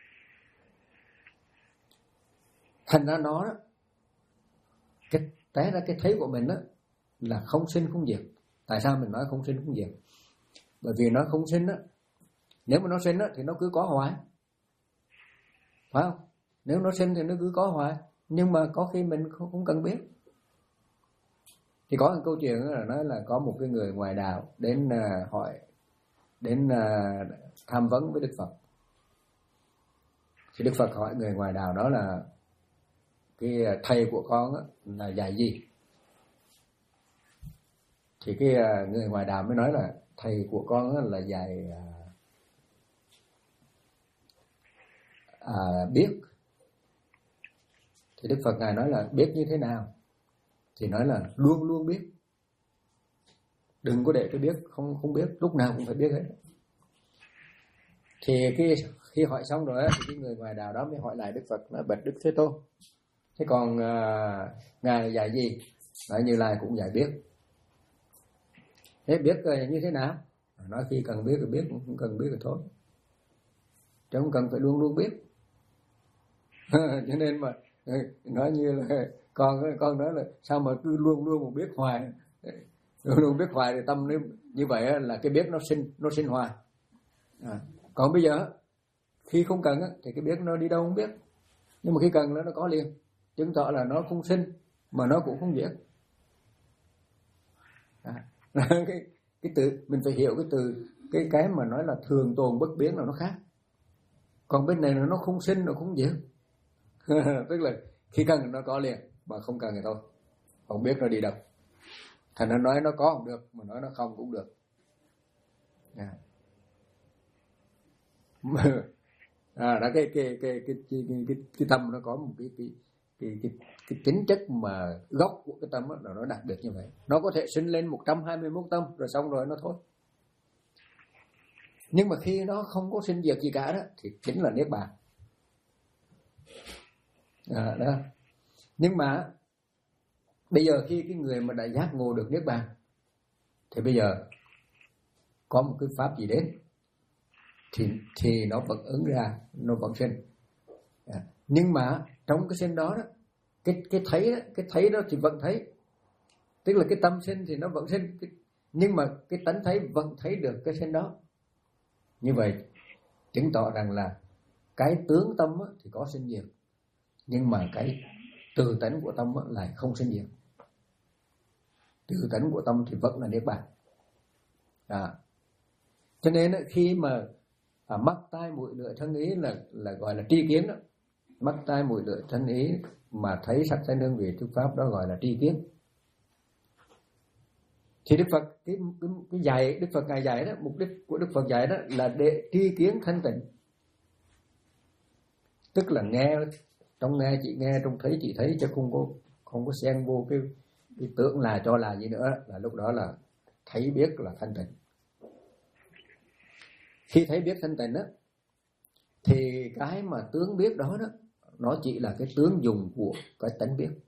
Thành ra nó đó, cái té ra cái thấy của mình đó là không sinh không diệt. Tại sao mình nói không sinh không diệt? Bởi vì nó không sinh đó, nếu mà nó sinh đó thì nó cứ có hoài, phải không? Nếu nó sinh thì nó cứ có hoài, nhưng mà có khi mình không, không cần biết. Thì có một câu chuyện là nói là có một cái người ngoài đạo đến uh, hỏi, đến uh, tham vấn với Đức Phật. Thì Đức Phật hỏi người ngoài đạo đó là cái thầy của con á, là dạy gì? Thì cái uh, người ngoài đạo mới nói là thầy của con á, là dạy uh, uh, biết. Thì Đức Phật ngài nói là biết như thế nào? Thì nói là luôn luôn biết. Đừng có để tôi biết không không biết, lúc nào cũng phải biết hết. Thì cái khi hỏi xong rồi á, thì cái người ngoài đạo đó mới hỏi lại Đức Phật, nói bạch Đức Thế Tôn, thế còn uh, ngài dạy gì? Nói Như Lai cũng dạy biết. Thế biết uh, như thế nào? Nói khi cần biết thì biết, không cần biết thì thôi, chứ không cần phải luôn luôn biết. Cho nên mà nói như là con con nói là sao mà cứ luôn luôn một biết hoài, luôn luôn biết hoài thì tâm nếu như vậy là cái biết nó sinh nó sinh hoài. À, còn bây giờ khi không cần thì cái biết nó đi đâu không biết, nhưng mà khi cần nó nó có liền, chứng tỏ là nó không sinh mà nó cũng không diệt. À, cái cái từ mình phải hiểu cái từ cái cái mà nói là thường tồn bất biến là nó khác, còn bên này là nó không sinh nó không diệt. Tức là khi cần nó có liền, mà không cần thì thôi, không biết nó đi đâu. Thành nó nói nó có không được, mà nói nó không cũng được. À. À, đó cái cái cái cái cái cái, cái, cái tâm nó có một cái cái cái cái, cái tính chất mà gốc của cái tâm đó, là nó đạt được như vậy. Nó có thể sinh lên một trăm hai mươi mốt tâm rồi xong rồi nó thôi. Nhưng mà khi nó không có sinh diệt gì cả đó thì chính là niết bàn. À, đó. Nhưng mà bây giờ khi cái người mà đã giác ngộ được niết bàn thì bây giờ có một cái pháp gì đến thì thì nó vẫn ứng ra, nó vẫn sinh. À, nhưng mà trong cái sinh đó đó, cái cái thấy đó, cái thấy đó thì vẫn thấy, tức là cái tâm sinh thì nó vẫn sinh, nhưng mà cái tánh thấy vẫn thấy được cái sinh đó. Như vậy chứng tỏ rằng là cái tướng tâm thì có sinh diệt, nhưng mà cái từ tánh của tâm lại không sinh diệt. Từ tánh của tâm thì vẫn là niết bàn. À, cho nên khi mà à, mắt tai mũi lưỡi thân ý là là gọi là tri kiến đó. Mắt tai mũi lưỡi thân ý mà thấy sắc thanh hương vị thức pháp đó gọi là tri kiến. Thì Đức Phật cái, cái, cái dạy Đức Phật ngài dạy đó, mục đích của Đức Phật dạy đó là để tri kiến thanh tịnh, tức là nghe, trong nghe chỉ nghe, trong thấy chỉ thấy, chứ không có không có xen vô cái, cái tưởng là cho là gì nữa, là lúc đó là thấy biết là thanh tịnh. Khi thấy biết thanh tịnh đó thì cái mà tướng biết đó đó nó chỉ là cái tướng dùng của cái tánh biết,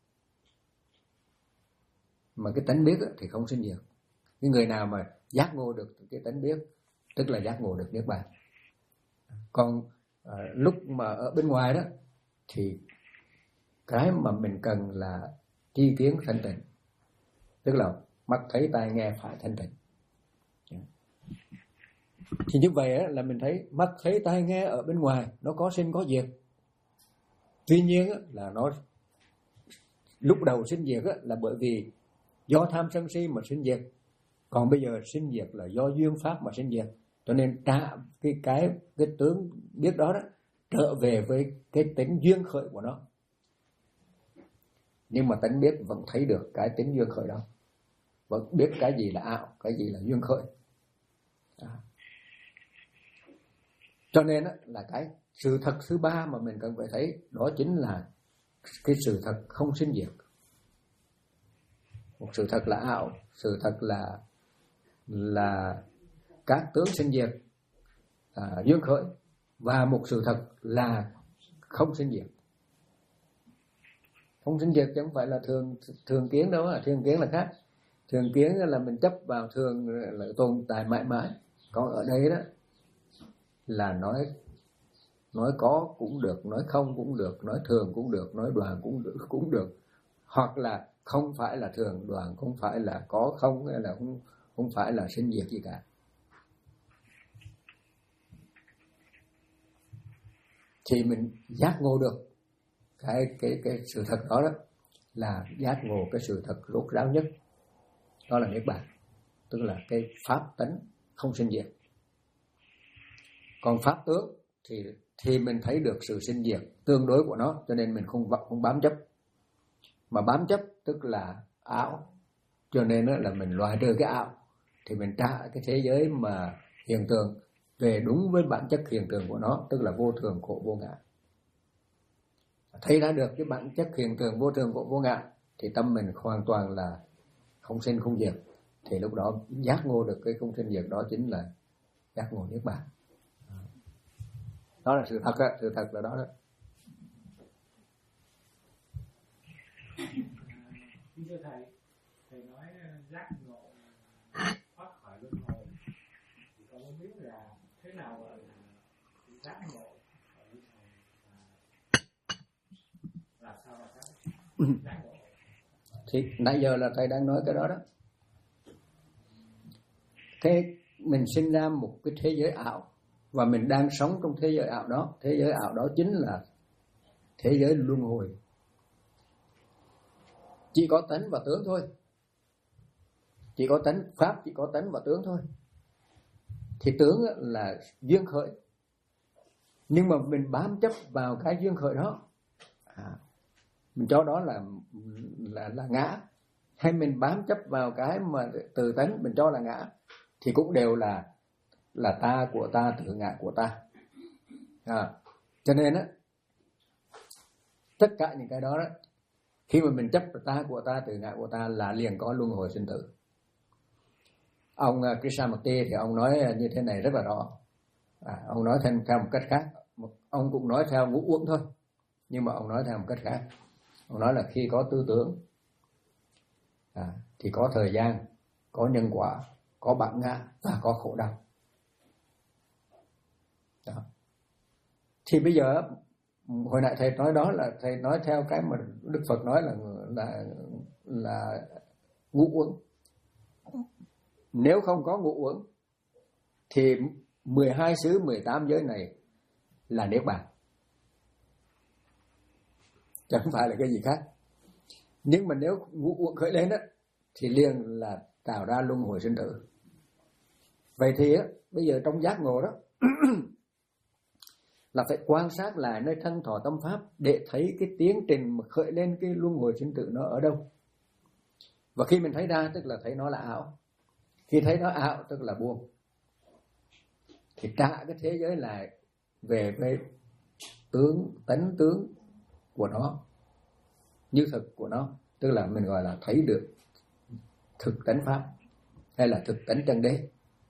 mà cái tánh biết thì không sinh diệt. Cái người nào mà giác ngộ được cái tánh biết tức là giác ngộ được niết bàn. Còn à, lúc mà ở bên ngoài đó thì cái mà mình cần là tri kiến thanh tịnh, tức là mắt thấy tai nghe phải thanh tịnh. Thì như vậy là mình thấy mắt thấy tai nghe ở bên ngoài nó có sinh có diệt. Tuy nhiên là nó lúc đầu sinh diệt là bởi vì do tham sân si mà sinh diệt, còn bây giờ sinh diệt là do duyên pháp mà sinh diệt. Cho nên trả cái cái cái tướng biết đó đó trở về với cái tính duyên khởi của nó. Nhưng mà tánh biết vẫn thấy được cái tính duyên khởi đó, vẫn biết cái gì là ảo, cái gì là duyên khởi. À. Cho nên đó, là cái sự thật thứ ba mà mình cần phải thấy đó chính là cái sự thật không sinh diệt. Một sự thật là ảo, sự thật là là các tướng sinh diệt, à, duyên khởi, và một sự thật là không sinh diệt. Không sinh diệt chứ không phải là thường thường kiến đâu, à, thường kiến là khác. Thường kiến là mình chấp vào thường là tồn tại mãi mãi. Còn ở đây đó là nói nói có cũng được, nói không cũng được, nói thường cũng được, nói đoàn cũng được, cũng được, hoặc là không phải là thường đoàn, không phải là có không, hay là không không phải là sinh diệt gì cả. Thì mình giác ngộ được cái cái cái sự thật đó đó là giác ngộ cái sự thật rốt ráo nhất, đó là niết bàn, tức là cái pháp tánh không sinh diệt. Còn pháp tướng thì thì mình thấy được sự sinh diệt tương đối của nó, cho nên mình không không bám chấp. Mà bám chấp tức là ảo, cho nên là mình loại trừ cái ảo thì mình trả cái thế giới mà hiện tượng về đúng với bản chất hiện tượng của nó, tức là vô thường khổ vô ngã. Thấy ra được cái bản chất hiện tượng vô thường khổ vô ngã thì tâm mình hoàn toàn là không sinh không diệt. Thì lúc đó giác ngộ được cái không sinh diệt đó chính là giác ngộ niết bàn. Đó là sự thật á, sự thật là đó đó. Thưa thầy, thầy nói giác ngộ thoát khỏi luân hồi, thì con muốn biết là thế nào gọi là giác ngộ khỏi luân hồi và làm sao mà giác ngộ? Thì nãy giờ là thầy đang nói cái đó đó. Cái mình sinh ra một cái thế giới ảo và mình đang sống trong thế giới ảo đó. Thế giới ảo đó chính là thế giới luân hồi. Chỉ có tánh và tướng thôi. Chỉ có tánh pháp, chỉ có tánh và tướng thôi. Thì tướng là duyên khởi. Nhưng mà mình bám chấp vào cái duyên khởi đó, à, mình cho đó là là là ngã, hay mình bám chấp vào cái mà từ tánh mình cho là ngã, thì cũng đều là là ta của ta, tự ngã của ta. À, cho nên á, tất cả những cái đó đó, khi mà mình chấp ta của ta, tự ngã của ta là liền có luân hồi sinh tử. Ông uh, Krishnamurti thì ông nói như thế này rất là rõ. À, ông nói theo, theo một cách khác, ông cũng nói theo ngũ uẩn thôi, nhưng mà ông nói theo một cách khác. Ông nói là khi có tư tưởng à, thì có thời gian, có nhân quả, có bản ngã và có khổ đau. Đó. Thì bây giờ hồi nãy thầy nói đó là thầy nói theo cái mà Đức Phật nói là là là ngũ uẩn. Nếu không có ngũ uẩn thì mười hai xứ, mười tám giới này là niết bàn, chứ không phải là cái gì khác. Nhưng mà nếu ngũ uẩn khởi lên đó, thì liền là tạo ra luân hồi sinh tử. Vậy thì á, bây giờ trong giác ngộ đó là phải quan sát lại nơi thân thọ tâm pháp để thấy cái tiến trình mà khởi lên cái luân hồi sinh tử nó ở đâu. Và khi mình thấy ra tức là thấy nó là ảo. Khi thấy nó ảo tức là buông. Thì trả cái thế giới lại về với tướng, tánh tướng của nó, như thực của nó. Tức là mình gọi là thấy được thực tánh pháp hay là thực tánh chân đế.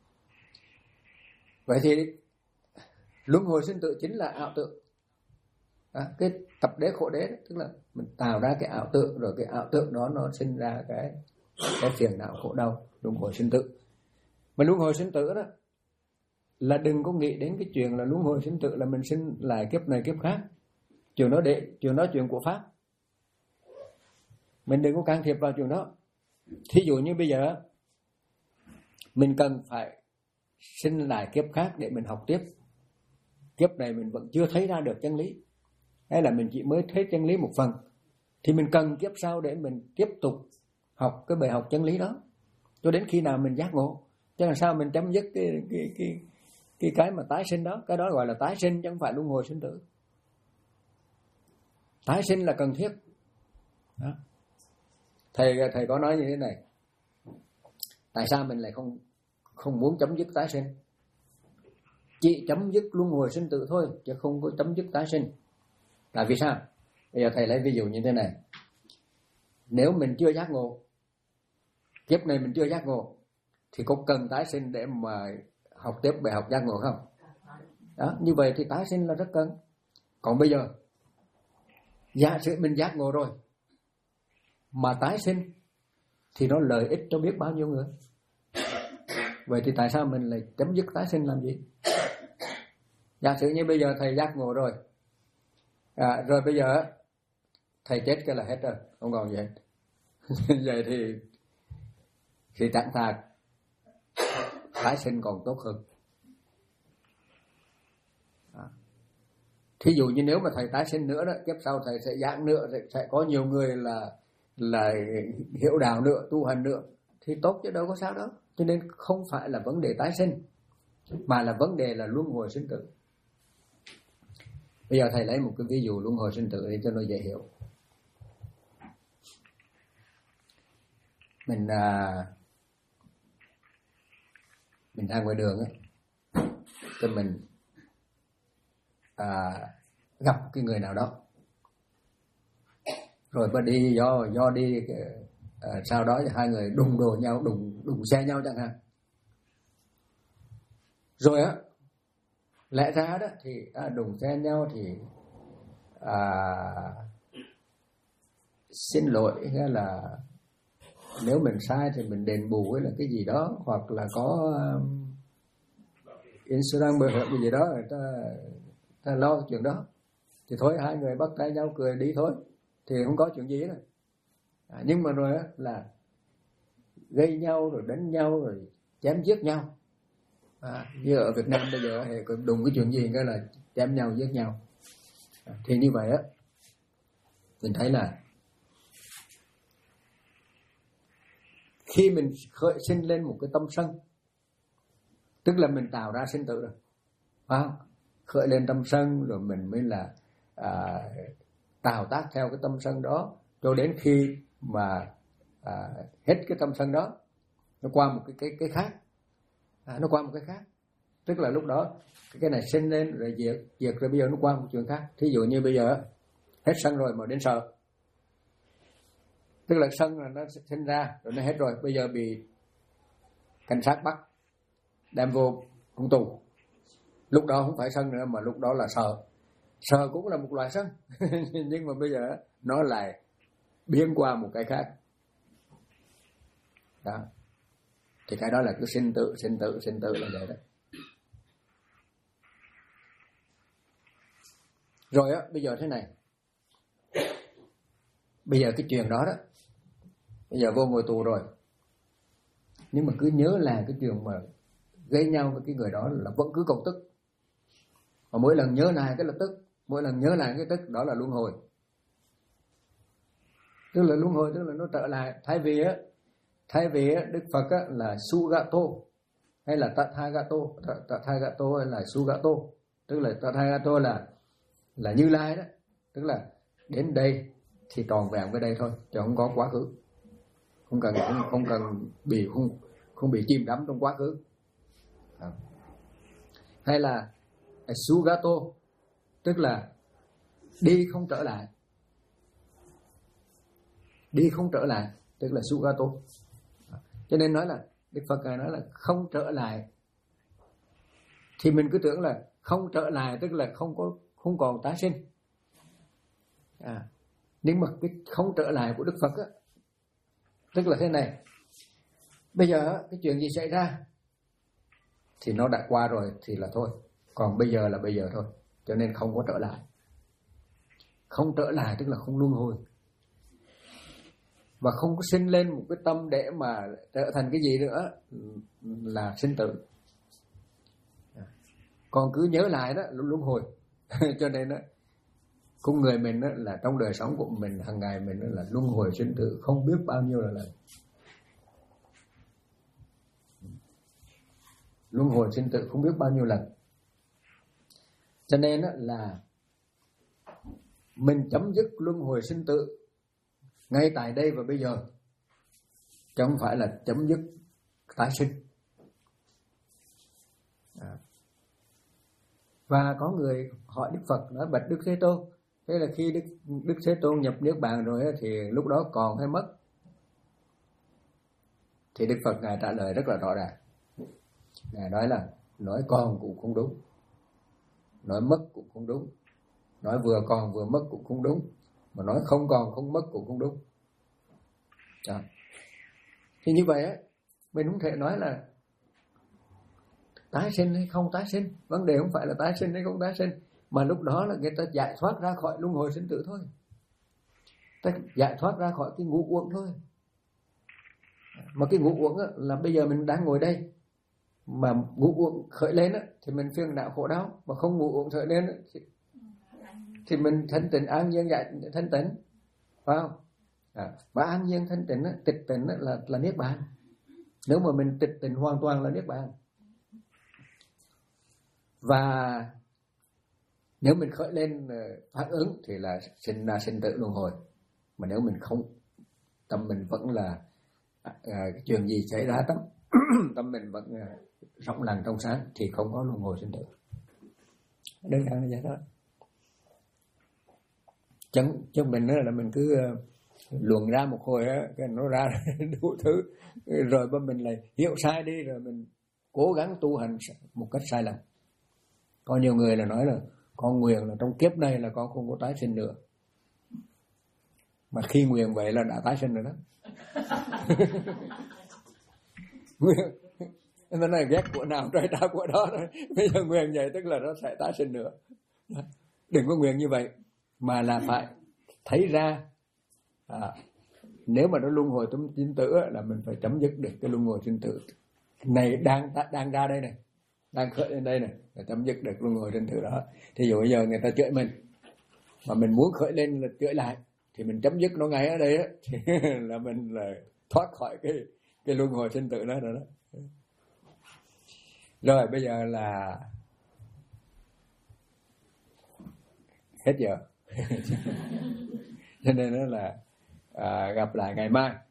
Vậy thì luân hồi sinh tử chính là ảo tượng. À, cái tập đế khổ đế đó, tức là mình tạo ra cái ảo tượng, rồi cái ảo tượng đó nó sinh ra cái cái phiền não khổ đau, luân hồi sinh tử. Mà luân hồi sinh tử đó là đừng có nghĩ đến cái chuyện là luân hồi sinh tử là mình sinh lại kiếp này kiếp khác. Chuyện đó để chuyện đó chuyện của pháp. Mình đừng có can thiệp vào chuyện đó. Thí dụ như bây giờ mình cần phải sinh lại kiếp khác để mình học tiếp. Kiếp này mình vẫn chưa thấy ra được chân lý, hay là mình chỉ mới thấy chân lý một phần, thì mình cần kiếp sau để mình tiếp tục học cái bài học chân lý đó cho đến khi nào mình giác ngộ. Chứ làm sao mình chấm dứt cái cái cái cái cái mà tái sinh đó. Cái đó gọi là tái sinh chứ không phải luân hồi sinh tử. Tái sinh là cần thiết đó. Thầy thầy có nói như thế này, tại sao mình lại không không muốn chấm dứt tái sinh? Chỉ chấm dứt luân hồi sinh tử thôi, chứ không có chấm dứt tái sinh. Tại vì sao? Bây giờ thầy lấy ví dụ như thế này. Nếu mình chưa giác ngộ, kiếp này mình chưa giác ngộ, thì có cần tái sinh để mà học tiếp bài học giác ngộ không? Đó, như vậy thì tái sinh là rất cần. Còn bây giờ, giả sử mình giác ngộ rồi, mà tái sinh, thì nó lợi ích cho biết bao nhiêu người. Vậy thì tại sao mình lại chấm dứt tái sinh làm gì? Giả sử như bây giờ thầy giác ngộ rồi, à, rồi bây giờ thầy chết cái là hết rồi, không còn gì hết. Vậy thì thì chẳng thà tái sinh còn tốt hơn. À. Thí dụ như nếu mà thầy tái sinh nữa đó, kiếp sau thầy sẽ giảng nữa, sẽ có nhiều người là là hiểu đạo nữa, tu hành nữa, thì tốt chứ đâu có sao đâu. Cho nên không phải là vấn đề tái sinh, mà là vấn đề là luân hồi sinh tử. Bây giờ thầy lấy một cái ví dụ luân hồi sinh tử để cho nó dễ hiểu. Mình à, mình đang ngoài đường ấy, cho mình à, gặp cái người nào đó, rồi mà đi do do đi à, sau đó hai người đụng đồ nhau, đụng đụng xe nhau chẳng hạn. Rồi á, lẽ ra đó thì à, đụng xe nhau thì à, xin lỗi hay là nếu mình sai thì mình đền bù hay là cái gì đó, hoặc là có um, insurance bảo hiểm gì đó, người ta, ta lo chuyện đó, thì thôi hai người bắt tay nhau cười đi thôi, thì không có chuyện gì hết. À, nhưng mà rồi á là gây nhau rồi đánh nhau rồi chém giết nhau. À, như ở Việt Nam bây giờ thì đùng cái chuyện gì cái là chém nhau giết nhau. À, thì như vậy á, mình thấy là khi mình khởi sinh lên một cái tâm sân, tức là mình tạo ra sinh tử rồi, phải không? Khởi lên tâm sân rồi mình mới là à, tạo tác theo cái tâm sân đó cho đến khi mà à, hết cái tâm sân đó, nó qua một cái cái cái khác, à, nó qua một cái khác. tức là lúc đó cái này sinh lên rồi diệt, diệt rồi bây giờ nó qua một chuyện khác. Thí dụ như bây giờ hết sân rồi mà đến sợ, tức là sân là nó sinh ra rồi nó hết rồi, bây giờ bị cảnh sát bắt đem vô cung tù, lúc đó không phải sân nữa mà lúc đó là sợ. Sợ cũng là một loại sân nhưng mà bây giờ nó lại biến qua một cái khác đó. Thì cái đó là cứ sinh tử sinh tử sinh tử là vậy đó. Rồi á, bây giờ thế này, bây giờ cái chuyện đó đó, bây giờ vô ngồi tù rồi, nhưng mà cứ nhớ là cái chuyện mà gây nhau với cái người đó là vẫn cứ còn tức, và mỗi lần nhớ lại cái là tức, mỗi lần nhớ lại cái tức, đó là luân hồi. Tức là luân hồi tức là nó trở lại, thay vì á thay vì á Đức Phật á là Sugato hay là Tathagato, Tathagato hay là Sugato, tức là Tathagato là là Như Lai đó, tức là đến đây thì tròn vẹn với đây thôi, chứ không có quá khứ, không cần không, không cần bị không không bị chìm đắm trong quá khứ. À. Hay là Sugato, tức là đi không trở lại, đi không trở lại tức là Sugato. À. Cho nên nói là Đức Phật ngài nói là không trở lại, thì mình cứ tưởng là không trở lại tức là không có không còn tái sinh. À, nhưng mà cái không trở lại của Đức Phật á, tức là thế này, bây giờ cái chuyện gì xảy ra thì nó đã qua rồi thì là thôi, còn bây giờ là bây giờ thôi, cho nên không có trở lại. Không trở lại tức là không luân hồi, và không có sinh lên một cái tâm để mà trở thành cái gì nữa là sinh tử. Còn cứ nhớ lại đó luân hồi. Cho nên đó, con người mình đó, là trong đời sống của mình hàng ngày mình đó, là luân hồi sinh tử không biết bao nhiêu là lần. Luân hồi sinh tử không biết bao nhiêu lần. Cho nên đó, là mình chấm dứt luân hồi sinh tử ngay tại đây và bây giờ, chứ không phải là chấm dứt tái sinh. À. Và có người hỏi Đức Phật nói bạch Đức Thế Tôn, thế là khi Đức Đức Thế Tôn nhập niết bàn rồi thì lúc đó còn hay mất? Thì Đức Phật ngài trả lời rất là rõ ràng. Ngài nói là nói còn cũng không đúng, nói mất cũng không đúng, nói vừa còn vừa mất cũng không đúng, mà nói không còn không mất cũng không đúng. Đó. Thì như vậy á, mình không thể nói là tái sinh hay không tái sinh. Vấn đề không phải là tái sinh hay không tái sinh, mà lúc đó là người ta giải thoát ra khỏi luân hồi sinh tử thôi, ta giải thoát ra khỏi cái ngũ uẩn thôi. Mà cái ngũ uẩn là bây giờ mình đang ngồi đây, mà ngũ uẩn khởi lên á, thì mình phiền não khổ đau, mà không ngũ uẩn khởi lên á, thì, thì mình thanh tịnh an nhiên giải thanh tịnh, phải không? À, mà an nhiên thanh tịnh á, tịch tịnh á, là là niết bàn. Nếu mà mình tịch tịnh hoàn toàn là niết bàn. Và nếu mình khởi lên phản ứng thì là sinh ra sinh tử luân hồi. Mà nếu mình không, tâm mình vẫn là à, cái chuyện gì xảy ra tâm tâm mình vẫn à, rộng lặng trong sáng thì không có luân hồi sinh tử. Đơn giản là vậy đó. Chẳng cho mình là mình cứ uh, luận ra một hồi á, cái nó ra đủ thứ, rồi mà mình lại hiểu sai đi, rồi mình cố gắng tu hành một cách sai lầm. Có nhiều người là nói là con nguyện là trong kiếp này là con không có tái sinh nữa, mà khi nguyện vậy là đã tái sinh rồi đó. Nguyện nó này ghét của nào trời trả của đó rồi. Bây giờ nguyện vậy tức là nó sẽ tái sinh nữa. Đừng có nguyện như vậy, mà là phải thấy ra à, nếu mà nó luân hồi sinh tử là mình phải chấm dứt được cái luân hồi sinh tử này đang đang ra đây này, đang khởi lên đây này, để chấm dứt được luân hồi sinh tử đó. Thì dụ bây giờ người ta chửi mình mà mình muốn khởi lên là chửi lại, thì mình chấm dứt nó ngay ở đây á, thì là mình là thoát khỏi cái cái luân hồi sinh tử đó rồi đó. Rồi bây giờ là hết giờ. Cho nên đó là à, gặp lại ngày mai.